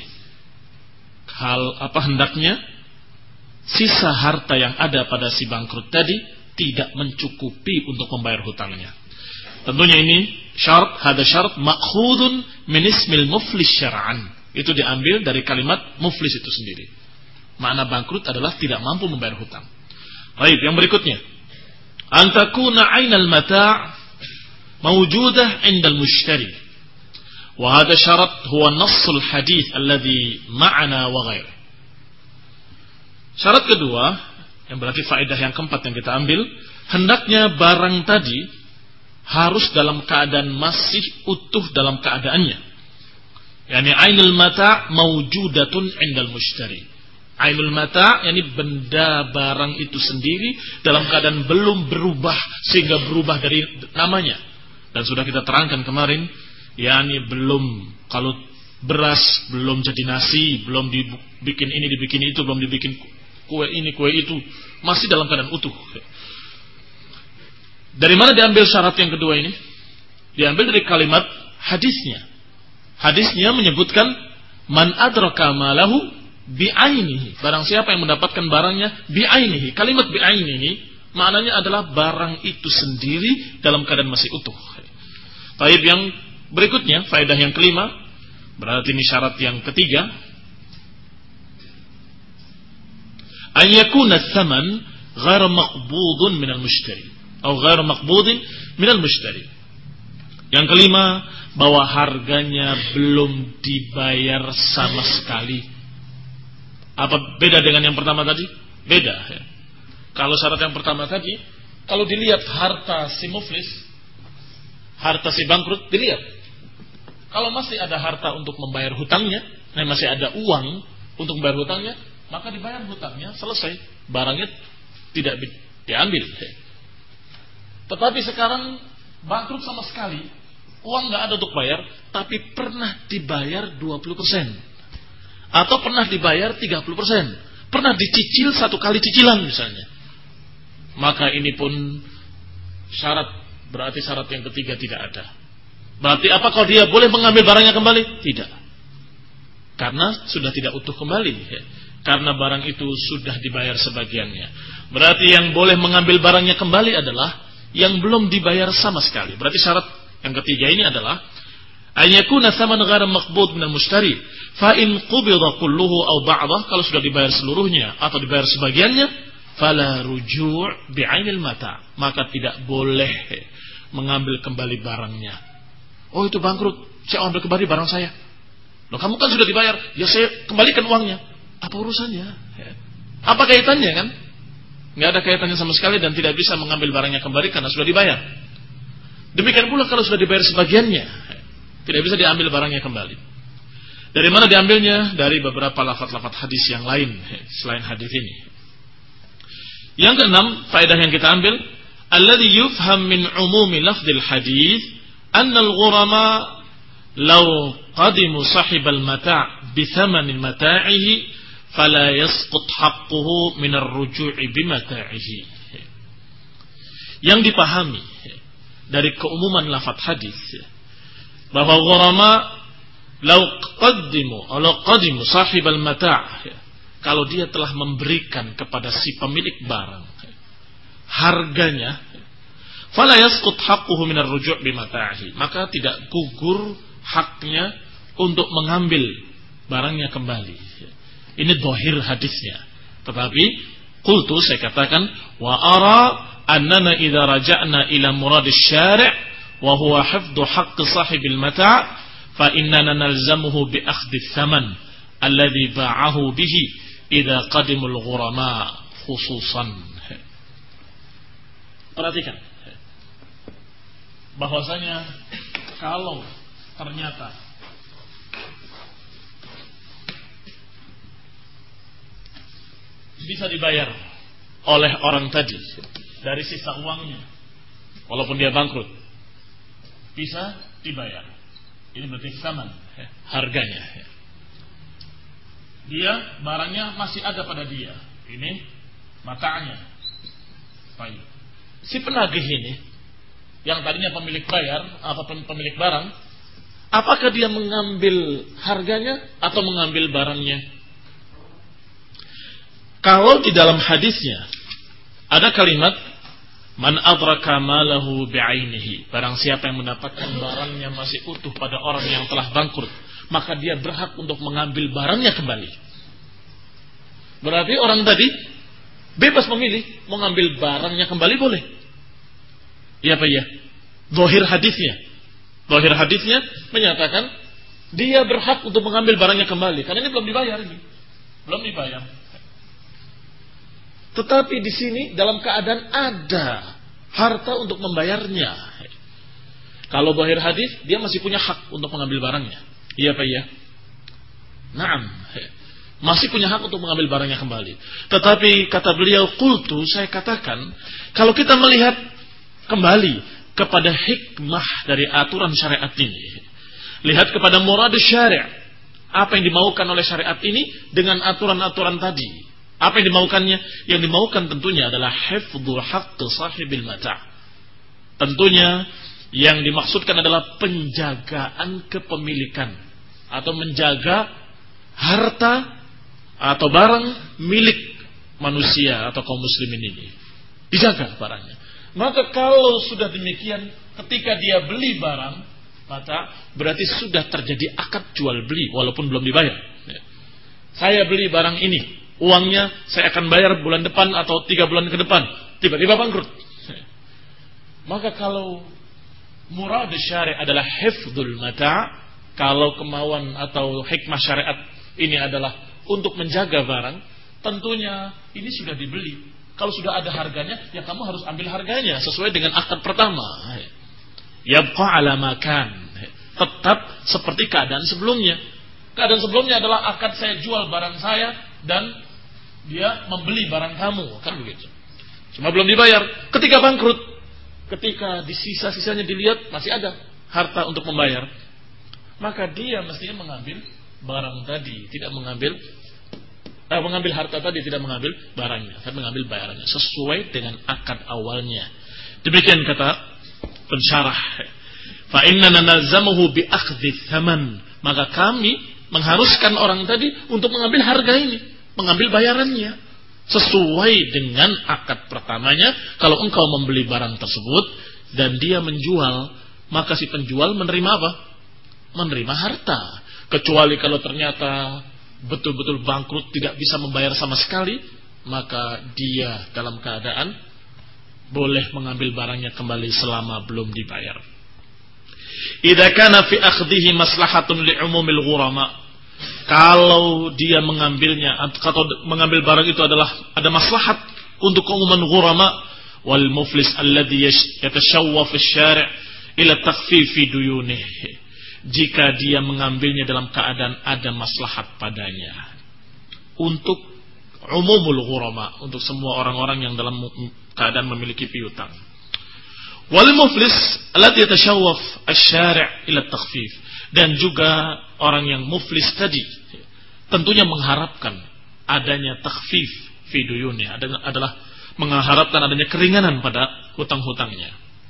Hal apa hendaknya sisa harta yang ada pada si bangkrut tadi tidak mencukupi untuk membayar hutangnya. Tentunya ini syarat, hada syarat makhudun min ismil muflis syar'an. Itu diambil dari kalimat muflis itu sendiri. Makna bangkrut adalah tidak mampu membayar hutang. Baik, yang berikutnya, antakuna ainal mata' mawjudah 'inda al-mushtari. Wa hada syarat huwa nassul hadits alladhi ma'ana wa ghair. Syarat kedua, yang berarti faedah yang keempat yang kita ambil, hendaknya barang tadi harus dalam keadaan masih utuh dalam keadaannya. Yani ainul mata' mawjudatun 'indal mushtari. Ainul mata' yani benda barang itu sendiri dalam keadaan belum berubah sehingga berubah dari namanya. Dan sudah kita terangkan kemarin, yani belum, kalau beras belum jadi nasi, belum dibikin ini dibikin itu, belum dibikin kue ini kue itu, masih dalam keadaan utuh. Dari mana diambil syarat yang kedua ini? Diambil dari kalimat hadisnya. Hadisnya menyebutkan man adraka malahu bi'ainihi. Barang siapa yang mendapatkan barangnya bi'ainihi. Kalimat bi'ainihi maknanya adalah barang itu sendiri dalam keadaan masih utuh. Taib yang berikutnya, faedah yang kelima, berarti ini syarat yang ketiga. An yakuna tsaman ghairu maqbudun minal mushtari atau ghairu maqbudin minal mushtari. Yang kelima, bahwa harganya belum dibayar sama sekali. Apa beda dengan yang pertama tadi? Beda ya. Kalau syarat yang pertama tadi, kalau dilihat harta si muflis, harta si bangkrut, dilihat. Kalau masih ada harta untuk membayar hutangnya, nah masih ada uang untuk membayar hutangnya, maka dibayar hutangnya, selesai. Barangnya tidak diambil. Tetapi sekarang bangkrut sama sekali, uang nggak ada untuk bayar, tapi pernah dibayar dua puluh persen. Atau pernah dibayar tiga puluh persen. Pernah dicicil satu kali cicilan misalnya. Maka ini pun syarat, berarti syarat yang ketiga tidak ada. Berarti apakah dia boleh mengambil barangnya kembali? Tidak. Karena sudah tidak utuh kembali. Karena barang itu sudah dibayar sebagiannya. Berarti yang boleh mengambil barangnya kembali adalah yang belum dibayar sama sekali. Berarti syarat yang ketiga ini adalah ayyakuna tsaman ghairu maqbud minal mushtari fa in qubida kulluhu aw ba'dah, kalau sudah dibayar seluruhnya atau dibayar sebagiannya, fala ruju' bi'ainil mata', maka tidak boleh mengambil kembali barangnya. Oh itu bangkrut, saya ambil kembali barang saya. Loh kamu kan sudah dibayar, ya saya kembalikan uangnya. Apa urusannya? Apa kaitannya kan? Nggak ada kaitannya sama sekali dan tidak bisa mengambil barangnya kembali karena sudah dibayar. Demikian pula kalau sudah dibayar sebagiannya, tidak bisa diambil barangnya kembali. Dari mana diambilnya? Dari beberapa lafaz-lafaz hadis yang lain selain hadis ini. Yang keenam, faedah yang kita ambil, alladhi yufham min umumi lafzil hadis anna al-ghurama law qadimu sahibal mata' bi thamanin mata'ihi fala yasqut haqquhu min ar-ruju'i bi mata'ihi. Yang dipahami dari keumuman lafaz hadis bahwa ghurama law qaddimu law qadimu sahibal mata', kalau dia telah memberikan kepada si pemilik barang harganya, fala yasqut haqquhu min ar-ruju' bi mata'ihi, maka tidak gugur haknya untuk mengambil barangnya kembali. Ini dhahir hadisnya. Tetapi qultu, saya katakan, wa ara annana idza raja'na ila murad asy-syari' wa huwa hifdhu haqq sahibil mata' fa innana nalzamuhu bi akhdhi ats-tsaman alladhi ba'ahu bihi idza qadimul ghurama khususan. Perhatikan bahwasanya kalau ternyata bisa dibayar oleh orang tadi dari sisa uangnya, walaupun dia bangkrut, bisa dibayar. Ini berarti saman, harganya. Dia barangnya masih ada pada dia. Ini matanya. Baik. Si penagih ini, yang tadinya pemilik bayar atau pemilik barang, apakah dia mengambil harganya atau mengambil barangnya? Kalau di dalam hadisnya ada kalimat man adraka malahu bi'ainihi, barang siapa yang mendapatkan barangnya masih utuh pada orang yang telah bangkrut, maka dia berhak untuk mengambil barangnya kembali. Berarti orang tadi bebas memilih mau ngambil barangnya kembali, boleh. Iya apa ya? Zahir hadisnya. Zahir hadisnya menyatakan dia berhak untuk mengambil barangnya kembali karena ini belum dibayar ini. Belum dibayar. Tetapi di sini dalam keadaan ada harta untuk membayarnya. Kalau zahir hadis, dia masih punya hak untuk mengambil barangnya. Iya Pak ya? Naam. Masih punya hak untuk mengambil barangnya kembali. Tetapi kata beliau, qultu, saya katakan, kalau kita melihat kembali kepada hikmah dari aturan syariat ini, lihat kepada murad syari', apa yang dimaukan oleh syariat ini dengan aturan-aturan tadi. Apa yang dimaukannya? Yang dimaukan tentunya adalah hifdzul haqqi sahibil mata'. Tentunya yang dimaksudkan adalah penjagaan kepemilikan atau menjaga harta atau barang milik manusia atau kaum muslimin ini. Dijaga barangnya. Maka kalau sudah demikian, ketika dia beli barang, maka berarti sudah terjadi akad jual beli walaupun belum dibayar. Saya beli barang ini, uangnya saya akan bayar bulan depan atau tiga bulan ke depan. Tiba-tiba bangkrut. Maka kalau murad syari' adalah hifdzul mata', kalau kemauan atau hikmah syariat ini adalah untuk menjaga barang, tentunya ini sudah dibeli. Kalau sudah ada harganya, ya kamu harus ambil harganya sesuai dengan akad pertama. Yabqa ala makan, tetap seperti keadaan sebelumnya. Keadaan sebelumnya adalah akad saya jual barang saya dan dia membeli barang kamu, kan begitu. Cuma belum dibayar. Ketika bangkrut, ketika di sisa-sisanya dilihat masih ada harta untuk membayar, maka dia mestinya mengambil barang tadi, tidak mengambil eh, mengambil harta tadi, tidak mengambil barangnya, tapi mengambil bayarannya sesuai dengan akad awalnya. Demikian kata pensyarah. Fa innana nalzamuhu bi akhdhi tsaman, maka kami mengharuskan orang tadi untuk mengambil harga ini, mengambil bayarannya sesuai dengan akad pertamanya. Kalau engkau membeli barang tersebut dan dia menjual, maka si penjual menerima apa? Menerima harta. Kecuali kalau ternyata betul-betul bangkrut, tidak bisa membayar sama sekali, maka dia dalam keadaan boleh mengambil barangnya kembali selama belum dibayar. Idza kana fi akhdhihi maslahatun li umumil ghurama, kalau dia mengambilnya atau mengambil barang itu adalah ada maslahat untuk keumuman ghurama, wal muflis alladhi yatashawwaf asy-syari' ila takhfifi duyunih, jika dia mengambilnya dalam keadaan ada maslahat padanya untuk umumul ghurama, untuk semua orang-orang yang dalam keadaan memiliki piutang. Wal muflis alladhi yatashawwaf asy-syari' ila takhfif, dan juga orang yang muflis tadi tentunya mengharapkan adanya takhfif fi duyuni, adalah mengharapkan adanya keringanan pada hutang-hutangnya.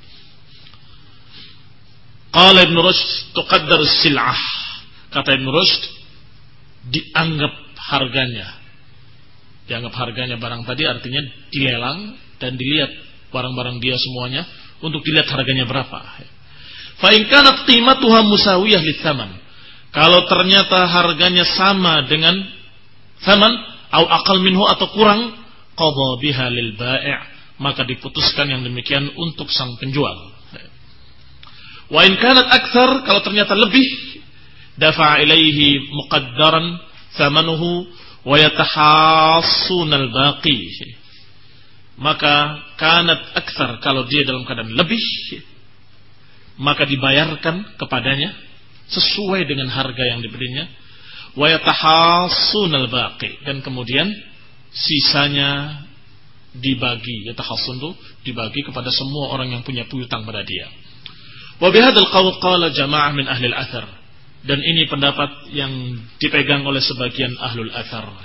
Qala Ibn Rushd tuqaddar as-sil'ah, kata Ibn Rushd, dianggap harganya, dianggap harganya barang tadi artinya dilelang dan dilihat barang-barang dia semuanya untuk dilihat harganya berapa. Fa in kanat qimatuha musawiyah litsaman, kalau ternyata harganya sama dengan tsaman atau aqal minhu atau kurang, qadha biha lil bai', maka diputuskan yang demikian untuk sang penjual. Wa in kanat akthar, kalau ternyata lebih, dafa'a ilaihi muqaddaran tsamanuhu wa yatahassun al baqi, maka kanat akthar, kalau dia dalam keadaan lebih, maka dibayarkan kepadanya sesuai dengan harga yang dibelinya, wa yatahassun al-baqi, dan kemudian sisanya dibagi, yatahassun itu dibagi kepada semua orang yang punya piutang pada dia. Wa bihadzal qawl qala jamaah min ahli al-athar, dan ini pendapat yang dipegang oleh sebagian ahlul athar.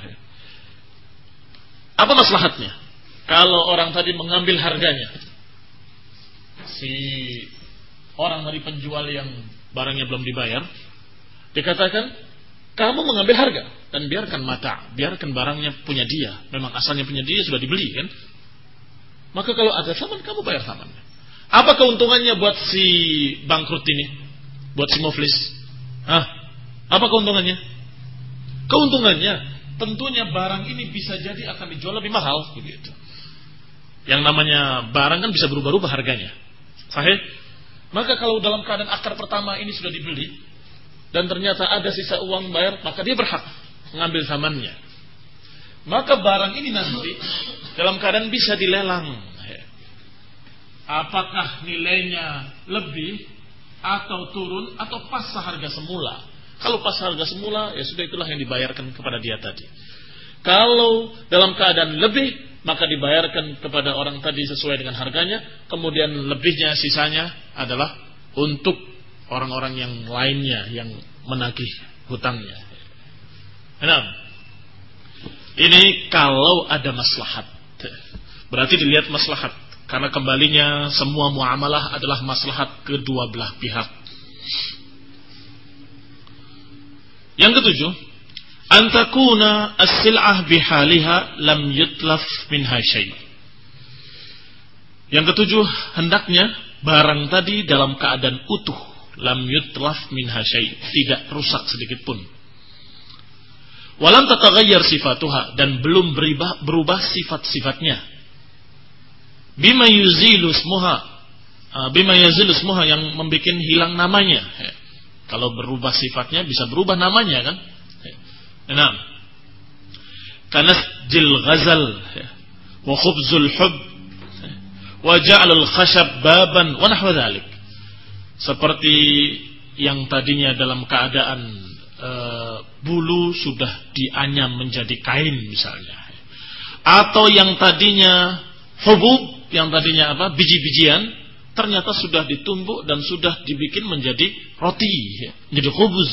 Apa maslahatnya kalau orang tadi mengambil harganya, si orang dari penjual yang barangnya belum dibayar, dikatakan kamu mengambil harga dan biarkan mata, biarkan barangnya punya dia, memang asalnya punya dia, sudah dibeli kan, maka kalau ada saman kamu bayar samannya. Apa keuntungannya buat si bangkrut ini, buat si muflis? Hah? Apa keuntungannya? Keuntungannya tentunya barang ini bisa jadi akan dijual lebih mahal begitu. Yang namanya barang kan bisa berubah-ubah harganya, sahih? Maka kalau dalam keadaan akar pertama ini sudah dibeli dan ternyata ada sisa uang bayar, maka dia berhak mengambil samannya. Maka barang ini nanti dalam keadaan bisa dilelang. Apakah nilainya lebih atau turun atau pas seharga semula. Kalau pas harga semula, ya sudah itulah yang dibayarkan kepada dia tadi. Kalau dalam keadaan lebih, maka dibayarkan kepada orang tadi sesuai dengan harganya. Kemudian lebihnya, sisanya adalah untuk orang-orang yang lainnya yang menagih hutangnya. Nah, ini kalau ada maslahat. Berarti dilihat maslahat. Karena kembalinya semua muamalah adalah maslahat kedua belah pihak. Yang ketujuh, antakuna as-sil'ah bihaliha lam yutlaf minha syai'. Yang ketujuh, hendaknya barang tadi dalam keadaan utuh, lam yutlaf minha syai', tidak rusak sedikit pun. Walam tataghayyar sifatuha, dan belum berubah, berubah sifat-sifatnya. Bima yuzilu ismuha, bima yuzilu ismuha, yang membuat hilang namanya. Kalau berubah sifatnya bisa berubah namanya kan? Nah, kanasjil ghazal wa khubzul hub wa ja'alul khashab baban wa nahwa dzalik. Seperti yang tadinya dalam keadaan e, bulu sudah dianyam menjadi kain misalnya. Atau yang tadinya hubub, yang tadinya apa? Biji-bijian, ternyata sudah ditumbuk dan sudah dibikin menjadi roti, menjadi khubuz.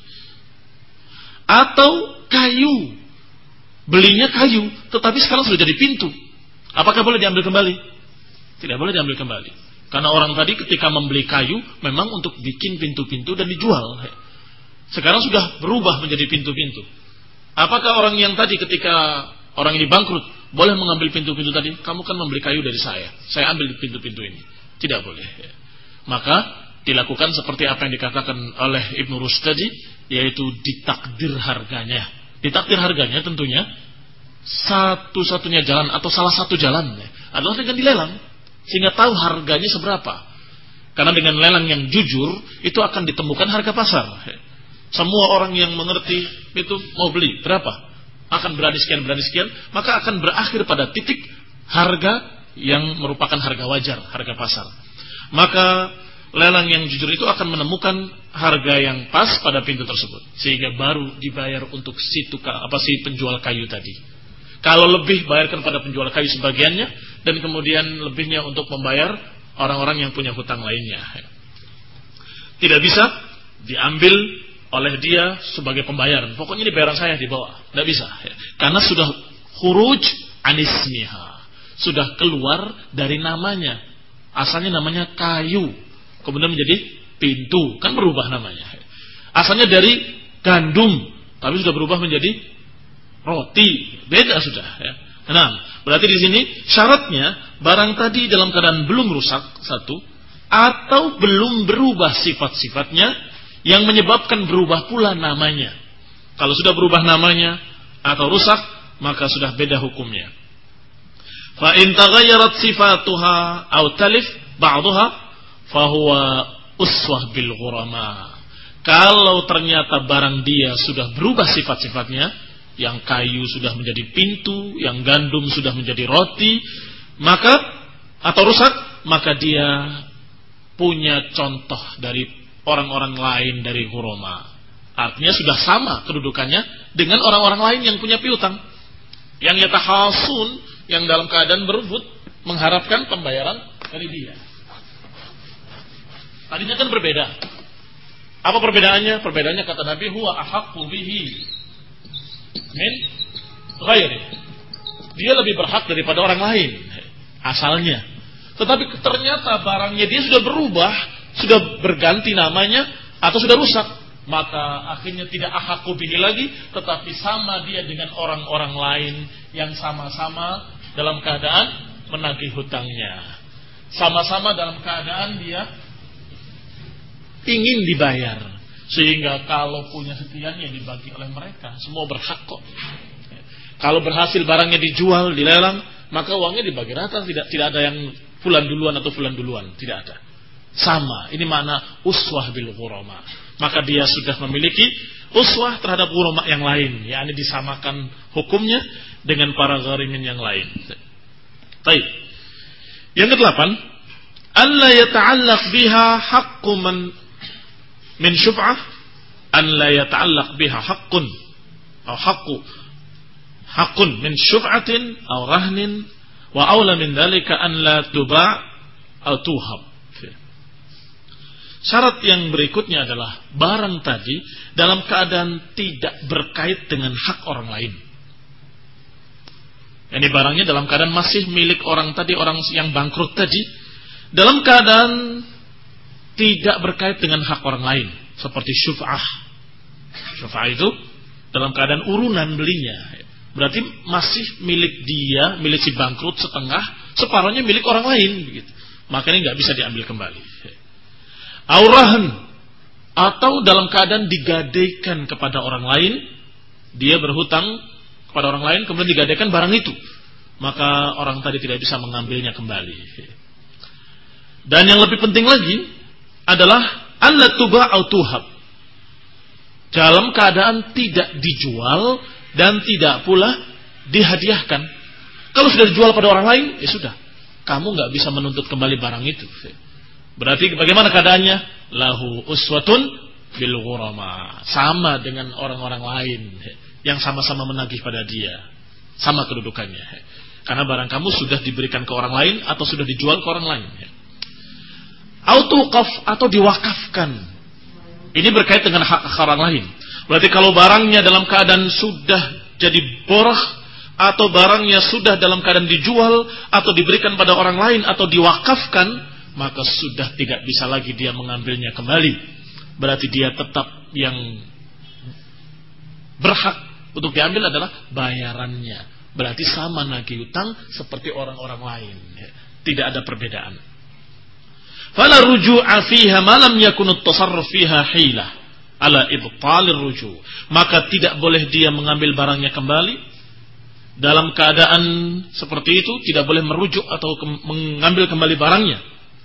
Atau kayu, belinya kayu, tetapi sekarang sudah jadi pintu. Apakah boleh diambil kembali? Tidak boleh diambil kembali. Karena orang tadi ketika membeli kayu memang untuk bikin pintu-pintu dan dijual. Sekarang sudah berubah menjadi pintu-pintu. Apakah orang yang tadi ketika orang ini bangkrut boleh mengambil pintu-pintu tadi? Kamu kan membeli kayu dari saya, saya ambil pintu-pintu ini. Tidak boleh. Maka dilakukan seperti apa yang dikatakan oleh Ibnu Rushd tadi, yaitu ditakdir harganya. Ditakdir harganya tentunya satu-satunya jalan atau salah satu jalan adalah dengan dilelang, sehingga tahu harganya seberapa. Karena dengan lelang yang jujur itu akan ditemukan harga pasar. Semua orang yang mengerti itu mau beli berapa, akan berani sekian berani sekian, maka akan berakhir pada titik harga yang merupakan harga wajar, harga pasar. Maka lelang yang jujur itu akan menemukan harga yang pas pada pintu tersebut, sehingga baru dibayar untuk si tukang apa si penjual kayu tadi. Kalau lebih, bayarkan pada penjual kayu sebagiannya, dan kemudian lebihnya untuk membayar orang-orang yang punya hutang lainnya. Tidak bisa diambil oleh dia sebagai pembayaran. Pokoknya ini bayaran saya dibawa, tidak bisa, karena sudah khuruj anismiha. Sudah keluar dari namanya. Asalnya namanya kayu, kemudian menjadi pintu, kan berubah namanya. Asalnya dari gandum, tapi sudah berubah menjadi roti, beda sudah. Ya. Nah, berarti di sini syaratnya barang tadi dalam keadaan belum rusak satu, atau belum berubah sifat-sifatnya yang menyebabkan berubah pula namanya. Kalau sudah berubah namanya atau rusak, maka sudah beda hukumnya. Fa in taghayyarat sifatuha aw talif ba'daha fa huwa uswah bil ghurama. Kalau ternyata barang dia sudah berubah sifat-sifatnya, yang kayu sudah menjadi pintu, yang gandum sudah menjadi roti, maka atau rusak, maka dia punya contoh dari orang-orang lain dari ghurama. Artinya sudah sama kedudukannya dengan orang-orang lain yang punya piutang, yang yatahasun, yang dalam keadaan berebut mengharapkan pembayaran dari dia. Tadinya kan berbeda. Apa perbedaannya? Perbedaannya kata Nabi, huwa ahaqqu bihi min ghairi. Dia lebih berhak daripada orang lain asalnya. Tetapi ternyata barangnya dia sudah berubah, sudah berganti namanya atau sudah rusak, maka akhirnya tidak ahaqqu bihi lagi, tetapi sama dia dengan orang-orang lain yang sama-sama dalam keadaan menagih hutangnya. Sama-sama dalam keadaan dia ingin dibayar, sehingga kalau punya sekian ya dibagi oleh mereka, semua berhak kok. Kalau berhasil barangnya dijual, dilelang, maka uangnya dibagi rata, tidak tidak ada yang fulan duluan atau fulan duluan, tidak ada. Sama, ini makna uswah bil ghurama. Maka dia sudah memiliki uswah terhadap ghurama yang lain, yakni disamakan hukumnya dengan para gharimin yang lain. Baik. Yang kedelapan, alla yata'allaq biha haqqu man min syuf'ah, an la yata'allaq biha haqqun atau haqqu haqqun min syuf'atin aw rahnin, wa aula min dzalika an la tuba' aw tuhab. Syarat yang berikutnya adalah barang tadi dalam keadaan tidak berkait dengan hak orang lain. Ini barangnya dalam keadaan masih milik orang tadi, orang yang bangkrut tadi, dalam keadaan tidak berkait dengan hak orang lain, seperti syuf'ah. Syuf'ah itu dalam keadaan urunan belinya, berarti masih milik dia, milik si bangkrut setengah, separuhnya milik orang lain, begitu. Makanya nggak bisa diambil kembali. Aurahan, atau dalam keadaan digadaikan kepada orang lain, dia berhutang kepada orang lain, kemudian digadaikan barang itu, maka orang tadi tidak bisa mengambilnya kembali. Dan yang lebih penting lagi adalah alla tuba' au tuhab, dalam keadaan tidak dijual dan tidak pula dihadiahkan. Kalau sudah dijual pada orang lain, ya sudah, kamu nggak bisa menuntut kembali barang itu. Berarti bagaimana keadaannya? Lahu uswatun bil ghurama, sama dengan orang-orang lain yang sama-sama menagih pada dia, sama kedudukannya. Karena barang kamu sudah diberikan ke orang lain atau sudah dijual ke orang lain. Autuqaf, atau diwakafkan. Ini berkait dengan hak orang lain. Berarti kalau barangnya dalam keadaan sudah jadi borah, atau barangnya sudah dalam keadaan dijual atau diberikan pada orang lain atau diwakafkan, maka sudah tidak bisa lagi dia mengambilnya kembali. Berarti dia tetap yang berhak untuk diambil adalah bayarannya. Berarti sama nagih utang seperti orang-orang lain. Tidak ada perbedaan. Fala ruju'a fiha ma lam yakun at-tasarruf fiha hilah ala ibtalir ruju'. Maka tidak boleh dia mengambil barangnya kembali. Dalam keadaan seperti itu tidak boleh merujuk atau ke- mengambil kembali barangnya,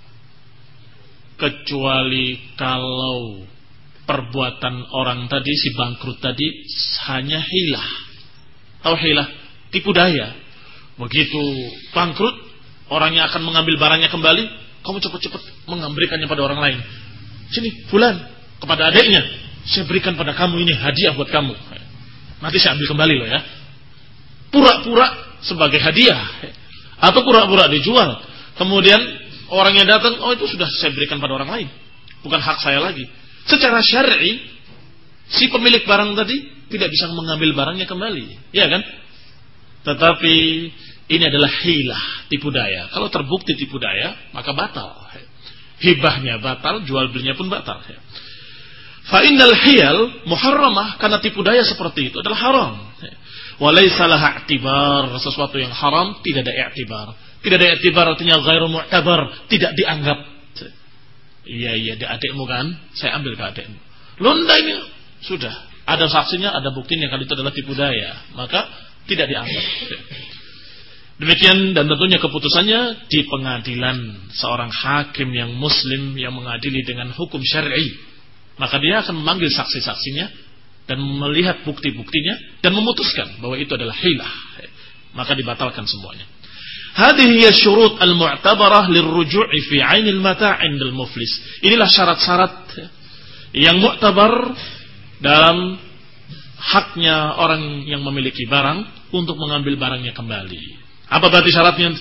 kecuali kalau perbuatan orang tadi, si bangkrut tadi, hanya hilah. Tahu hilah? Tipu daya. Begitu bangkrut, orangnya akan mengambil barangnya kembali, kamu cepat-cepat mengembalikannya pada orang lain. Sini, fulan, kepada adiknya, saya berikan pada kamu, ini hadiah buat kamu. Nanti saya ambil kembali loh ya. Pura-pura sebagai hadiah, atau pura-pura dijual. Kemudian orangnya datang, oh itu sudah saya berikan pada orang lain, bukan hak saya lagi. Secara syar'i, si pemilik barang tadi tidak bisa mengambil barangnya kembali, ya kan? Tetapi ini adalah hilah, tipu daya. Kalau terbukti tipu daya, maka batal. Hibahnya batal, jual belinya pun batal. Fa innal hiyal muharramah, karena tipu daya seperti itu adalah haram. Walaysa laha i'tibar, sesuatu yang haram tidak ada i'tibar. Tidak ada i'tibar artinya ghairu mu'tabar, tidak dianggap. Iya iya, dia adikmu kan, saya ambil ke adikmu. Londa ini sudah ada saksinya, ada buktinya kalau itu adalah tipu daya, maka tidak dianggap. Demikian, dan tentunya keputusannya di pengadilan, seorang hakim yang muslim yang mengadili dengan hukum syar'i, maka dia akan memanggil saksi-saksinya dan melihat bukti-buktinya dan memutuskan bahwa itu adalah hilah, maka dibatalkan semuanya. Hadhihi hiya syurut al-mu'tabarah lirruju'i fi 'ainil mata' 'indal muflis. Inilah syarat-syarat yang mu'tabar dalam haknya orang yang memiliki barang untuk mengambil barangnya kembali. Apa berarti syaratnya?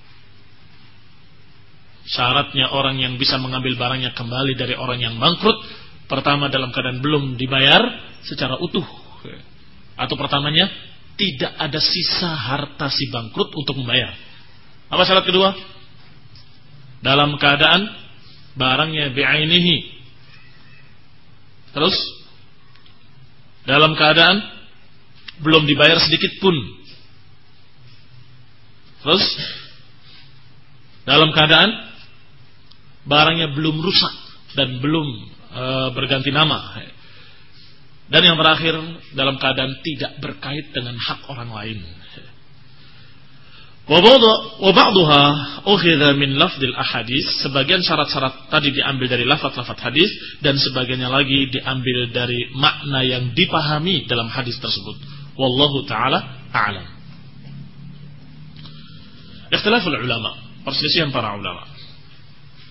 Syaratnya orang yang bisa mengambil barangnya kembali dari orang yang bangkrut, pertama dalam keadaan belum dibayar secara utuh, atau pertamanya tidak ada sisa harta si bangkrut untuk membayar. Apa syarat kedua? Dalam keadaan barangnya bi'ainihi. Terus dalam keadaan belum dibayar sedikit pun. Terus dalam keadaan barangnya belum rusak dan belum e, berganti nama. Dan yang terakhir, dalam keadaan tidak berkait dengan hak orang lain. Wa ba'daha ukhidha min lafdil ahadits, sebagian syarat-syarat tadi diambil dari lafaz-lafaz hadis dan sebagiannya lagi diambil dari makna yang dipahami dalam hadis tersebut. Wallahu taala a'lam. Ikhtilaful ulama, perselisihan para ulama.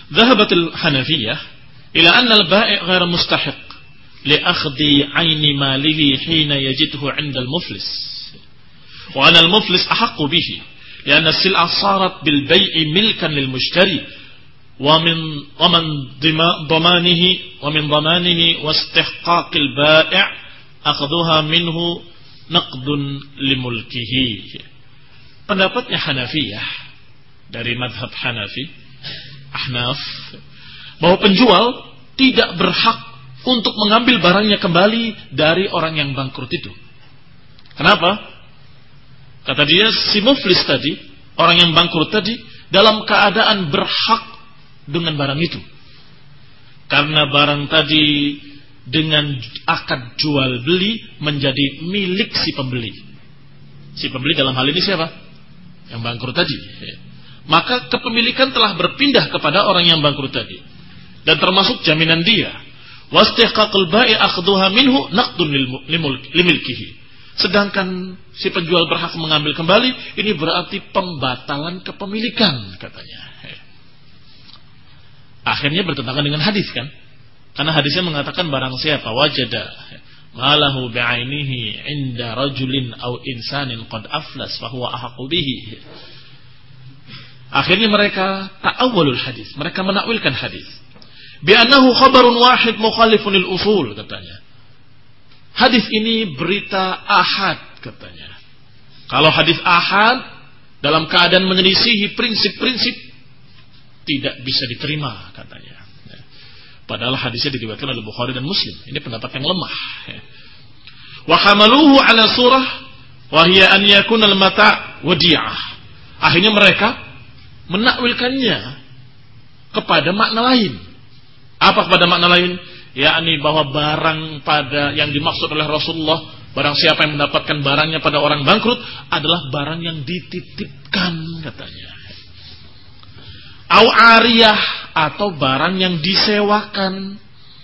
Dhahabatul Hanafiyah ila anna al-bai' ghairu mustahiq li akhdhi 'aini malihi hina yajidhu 'inda al-muflis. Wa anna al-muflis ahaqqu bihi lianna as-sil'a sarat bil bai'i milkan lil mushtari wa min wa man dhamanihi wa min dhamanihi wa istihqaq al-bai' akhdhuha minhu naqdun limulkihi. Pendapatnya Hanafiyah dari madhab Hanafi, Ahnaf, bahwa penjual tidak berhak untuk mengambil barangnya kembali dari orang yang bangkrut itu. Kenapa? Kata dia, si muflis tadi, orang yang bangkrut tadi, dalam keadaan berhak dengan barang itu. Karena barang tadi dengan akad jual beli menjadi milik si pembeli. Si pembeli dalam hal ini siapa? Yang bangkrut tadi. Maka kepemilikan telah berpindah kepada orang yang bangkrut tadi. Dan termasuk jaminan dia. Wastihqaqul bai' akhduha minhu naqdun limilkihi. Sedangkan si penjual berhak mengambil kembali, ini berarti pembatalan kepemilikan katanya. Akhirnya bertentangan dengan hadis kan? Karena hadisnya mengatakan barang siapa wajada malahu bi'ainihi 'inda rajulin aw insanin qad aflas fa huwa ahaqqu bihi. Akhirnya mereka ta'awwalul hadis, mereka menakwilkan hadis. Bi'annahu khabarun wahid mukhalifun lil usul katanya. Hadis ini berita ahad katanya. Kalau hadis ahad dalam keadaan menyelisihi prinsip-prinsip tidak bisa diterima katanya. Padahal hadisnya diriwayatkan oleh Bukhari dan Muslim. Ini pendapat yang lemah. Wa hamaluhu ala surah wa hiya an yakuna al-mata' wadi'ah. Akhirnya mereka menakwilkannya kepada makna lain. Apa kepada makna lain? Yakni bahwa barang pada yang dimaksud oleh Rasulullah, barang siapa yang mendapatkan barangnya pada orang bangkrut adalah barang yang dititipkan katanya. Au ariyah, atau barang yang disewakan.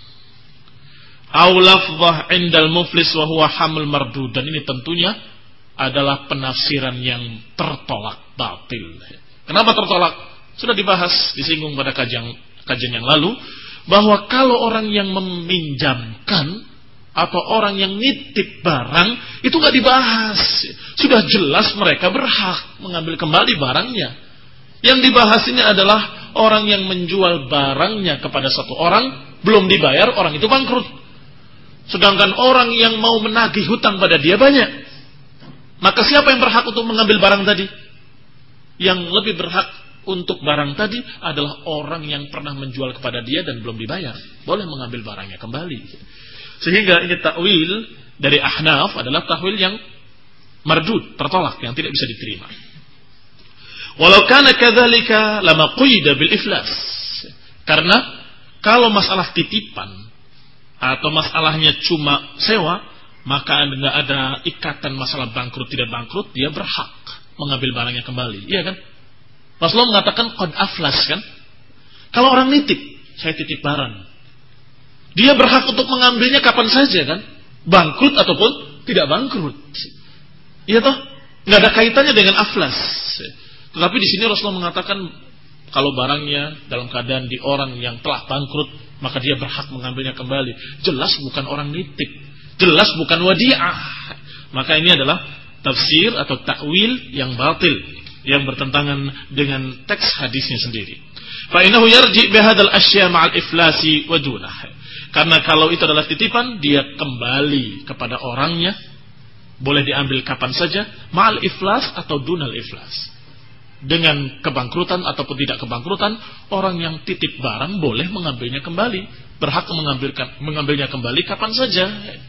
Au lafzah indal muflis wa huwa haml mardud. Dan ini tentunya adalah penafsiran yang tertolak, batil. Kenapa tertolak? Sudah dibahas, disinggung pada kajian, kajian yang lalu, bahwa kalau orang yang meminjamkan atau orang yang nitip barang itu gak dibahas. Sudah jelas mereka berhak mengambil kembali barangnya. Yang dibahas ini adalah orang yang menjual barangnya kepada satu orang, belum dibayar, orang itu bangkrut. Sedangkan orang yang mau menagih hutang pada dia banyak. Maka siapa yang berhak untuk mengambil barang tadi? Yang lebih berhak untuk barang tadi adalah orang yang pernah menjual kepada dia dan belum dibayar. Boleh mengambil barangnya kembali. Sehingga ini takwil dari Ahnaf adalah takwil yang mardud, tertolak, yang tidak bisa diterima. Walau kana kadzalika lama quyida bil iflas. Karena kalau masalah titipan atau masalahnya cuma sewa, maka enggak ada ikatan masalah bangkrut tidak bangkrut, dia berhak mengambil barangnya kembali. Iya kan? Rasulullah mengatakan qad aflas kan? Kalau orang nitip, saya titip barang, dia berhak untuk mengambilnya kapan saja kan? Bangkrut ataupun tidak bangkrut. Iya toh? Enggak ada kaitannya dengan aflas. Tetapi di sini Rasulullah mengatakan kalau barangnya dalam keadaan di orang yang telah bangkrut, maka dia berhak mengambilnya kembali. Jelas bukan orang nitip, jelas bukan wadi'ah. Maka ini adalah tafsir atau takwil yang batil, yang bertentangan dengan teks hadisnya sendiri. Fa innahu yarji' bihadzal asya' ma'al iflasi wa dunah. Karena kalau itu adalah titipan, dia kembali kepada orangnya, boleh diambil kapan saja, ma'al iflas atau dunal iflas. Dengan kebangkrutan ataupun tidak kebangkrutan, orang yang titip barang boleh mengambilnya kembali, berhak mengambilkan mengambilnya kembali kapan saja.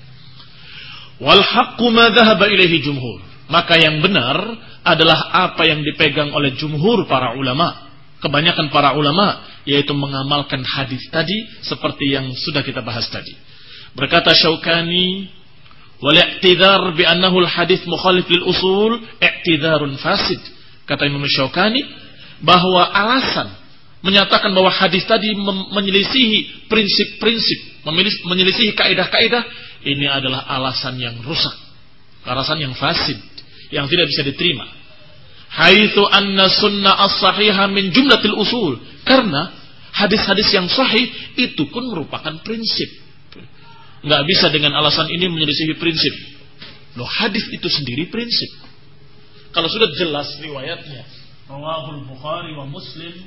Wal haqqu ma dhahaba ilaihi jumhur. Maka yang benar adalah apa yang dipegang oleh jumhur para ulama, kebanyakan para ulama, yaitu mengamalkan hadis tadi seperti yang sudah kita bahas tadi. Berkata Syaukani, wal i'tidhar bi annahu al hadits mukhalif lil usul i'tidharun fasid. Kata Imam Syaukani bahwa alasan menyatakan bahwa hadis tadi menyelisihi prinsip-prinsip, menyelisihi kaidah-kaidah, ini adalah alasan yang rusak, alasan yang fasid, yang tidak bisa diterima. Haitsu anna sunnah as-sahihah min jumlatil usul. Karena hadis-hadis yang sahih itu pun merupakan prinsip. Nggak bisa dengan alasan ini menyelisihi prinsip. Loh, hadis itu sendiri prinsip. Kalau sudah jelas riwayatnya, rawahul Bukhari wa Muslim,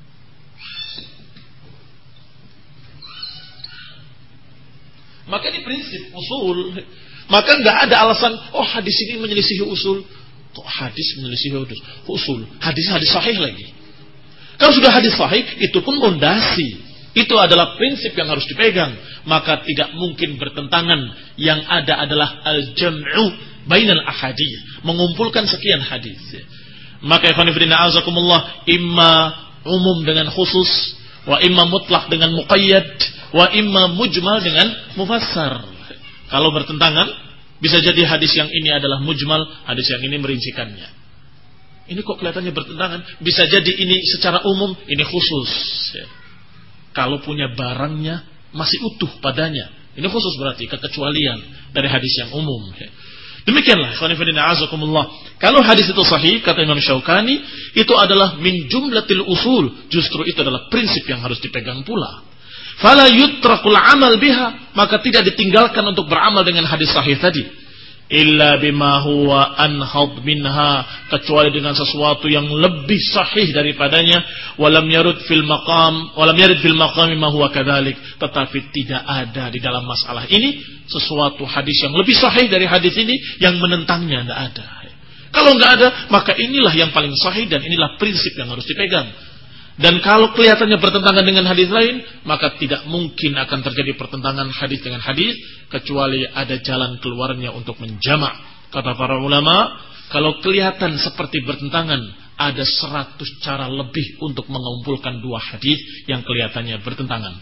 maka ini prinsip usul. Maka nggak ada alasan, oh hadis ini menyelisihi usul. Kok hadis menyelisihi usul? Hadis hadis sahih lagi. Kalau sudah hadis sahih, itu pun fondasi. Itu adalah prinsip yang harus dipegang. Maka tidak mungkin bertentangan. Yang ada adalah al-jam'u bainal ahadiyah, mengumpulkan sekian hadis. Maka ikhwan fillah azakumullah, imma umum dengan khusus, wa imma mutlak dengan muqayyad, wa imma mujmal dengan mufassar. Kalau bertentangan, bisa jadi hadis yang ini adalah mujmal, hadis yang ini merincikannya. Ini kok kelihatannya bertentangan? Bisa jadi ini secara umum, ini khusus. Kalau punya barangnya masih utuh padanya, ini khusus berarti kekecualian dari hadis yang umum. Demikianlah, kalau hadis itu sahih, kata Imam Syaukani, itu adalah min jumlatil usul. Justru itu adalah prinsip yang harus dipegang pula. Fala yutrakul amal biha, maka tidak ditinggalkan untuk beramal dengan hadis sahih tadi. Illa bima huwa anhad minha, kecuali dengan sesuatu yang lebih sahih daripadanya. Walam yarud fil maqam, walam yarid fil maqami ma huwa kadzalik. Tetapi tidak ada di dalam masalah ini sesuatu hadis yang lebih sahih dari hadis ini yang menentangnya, tidak ada. Kalau nggak ada, maka inilah yang paling sahih dan inilah prinsip yang harus dipegang. Dan kalau kelihatannya bertentangan dengan hadis lain, maka tidak mungkin akan terjadi pertentangan hadis dengan hadis, kecuali ada jalan keluarnya untuk menjamak. Kata para ulama, kalau kelihatan seperti bertentangan, ada seratus cara lebih untuk mengumpulkan dua hadis yang kelihatannya bertentangan.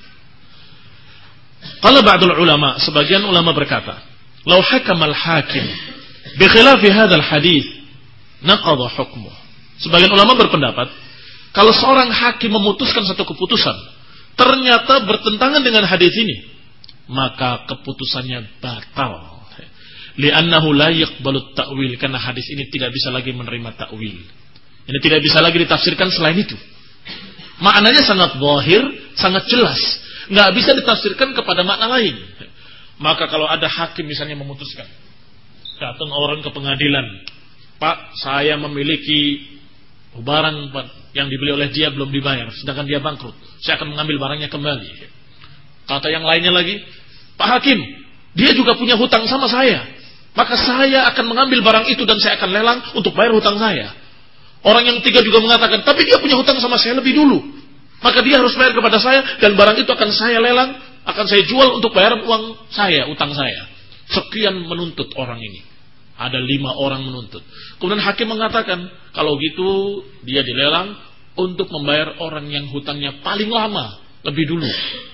Qala ba'dul ulama, sebagian ulama berkata, "Lau hakamal hakim bi khilafi hadzal hadis, naqadha hukmuh." Sebagian ulama berpendapat, kalau seorang hakim memutuskan satu keputusan, ternyata bertentangan dengan hadis ini, maka keputusannya batal. Li'annahu la yaqbalu ta'wil, karena hadis ini tidak bisa lagi menerima ta'wil. Ini tidak bisa lagi ditafsirkan selain itu. Maknanya sangat zahir, sangat jelas, nggak bisa ditafsirkan kepada makna lain. Maka kalau ada hakim misalnya memutuskan, datang orang ke pengadilan, Pak, saya memiliki barang yang dibeli oleh dia belum dibayar, sedangkan dia bangkrut, saya akan mengambil barangnya kembali. Kata yang lainnya lagi, Pak Hakim, dia juga punya hutang sama saya, maka saya akan mengambil barang itu dan saya akan lelang untuk bayar hutang saya. Orang yang ketiga juga mengatakan, tapi dia punya hutang sama saya lebih dulu, maka dia harus bayar kepada saya dan barang itu akan saya lelang, akan saya jual untuk bayar uang saya, utang saya. Sekian menuntut orang ini. Ada lima orang menuntut. Kemudian hakim mengatakan, kalau gitu dia dilelang untuk membayar orang yang hutangnya paling lama, lebih dulu.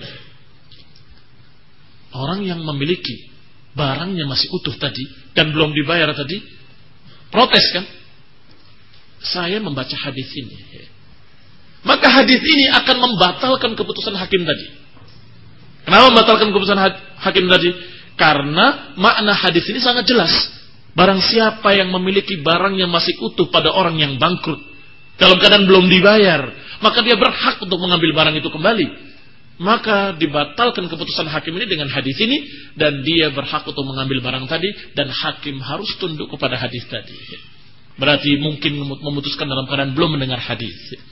Orang yang memiliki barangnya masih utuh tadi dan belum dibayar tadi, protes kan? Saya membaca hadis ini. Maka hadis ini akan membatalkan keputusan hakim tadi. Kenapa membatalkan keputusan hakim tadi? Karena makna hadis ini sangat jelas. Barang siapa yang memiliki barang yang masih utuh pada orang yang bangkrut, dalam keadaan belum dibayar, maka dia berhak untuk mengambil barang itu kembali. Maka dibatalkan keputusan hakim ini dengan hadis ini, dan dia berhak untuk mengambil barang tadi, dan hakim harus tunduk kepada hadis tadi. Berarti mungkin memutuskan dalam keadaan belum mendengar hadis.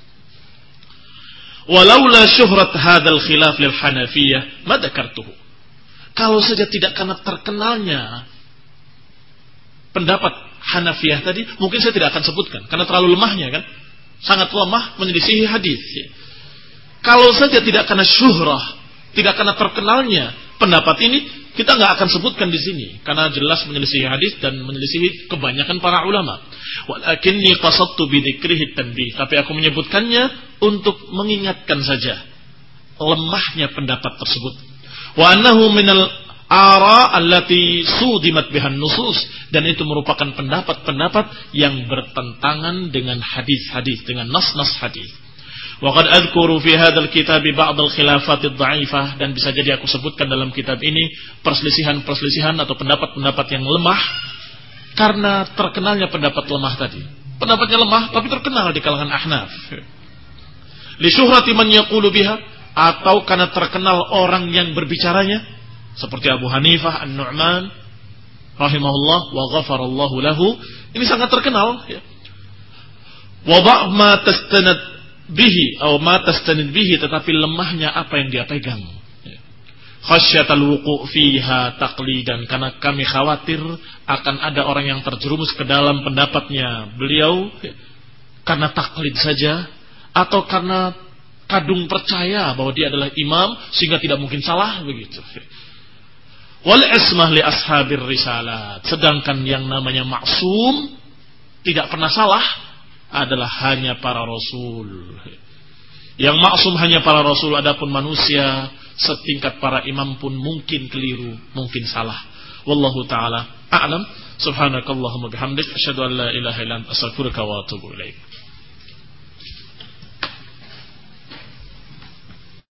Walaula syuhrat hadzal khilaf lil Hanafiyah ma dzakartuhu. Kalau saja tidak karena terkenalnya pendapat Hanafiyah tadi, mungkin saya tidak akan sebutkan karena terlalu lemahnya kan, sangat lemah menyelisihi hadis. Kalau saja tidak karena syuhrah, tidak karena terkenalnya pendapat ini, kita nggak akan sebutkan di sini karena jelas menyelisihi hadis dan menyelisihi kebanyakan para ulama. Walakinni qasadtu bi dzikrihi tanbih, tapi aku menyebutkannya untuk mengingatkan saja lemahnya pendapat tersebut. Wa annahu minal ara allati sudimat bihan nusus, dan itu merupakan pendapat-pendapat yang bertentangan dengan hadis-hadis, dengan nas-nas hadis. Wa qad adhkuru fi hadzal kitab ba'd al-khilafat ad-dha'ifah, dan bisa jadi aku sebutkan dalam kitab ini perselisihan-perselisihan atau pendapat-pendapat yang lemah karena terkenalnya pendapat lemah tadi. Pendapatnya lemah tapi terkenal di kalangan Ahnaf. Li syuhrati man yaqulu biha, atau karena terkenal orang yang berbicaranya, seperti Abu Hanifah An-Nu'man rahimahullah wa ghafarallahu lahu. Ini sangat terkenal ya. Wa ba' ma tastanad bihi atau ma tastanid bihi, tetapi lemahnya apa yang dia pegang. Khasyatal wuqu' fiha taqlidan, karena kami khawatir akan ada orang yang terjerumus ke dalam pendapatnya beliau karena taklid saja, atau karena kadung percaya bahwa dia adalah imam sehingga tidak mungkin salah begitu. Wal ismah li ashabir risalat, sedangkan yang namanya maksum tidak pernah salah adalah hanya para rasul. Yang maksum hanya para rasul, adapun manusia setingkat para imam pun mungkin keliru, mungkin salah. Wallahu taala a'lam. Subhanakallahumma bihamdik asyhadu an la ilaha illa anta astaghfiruka wa atubu ilaik.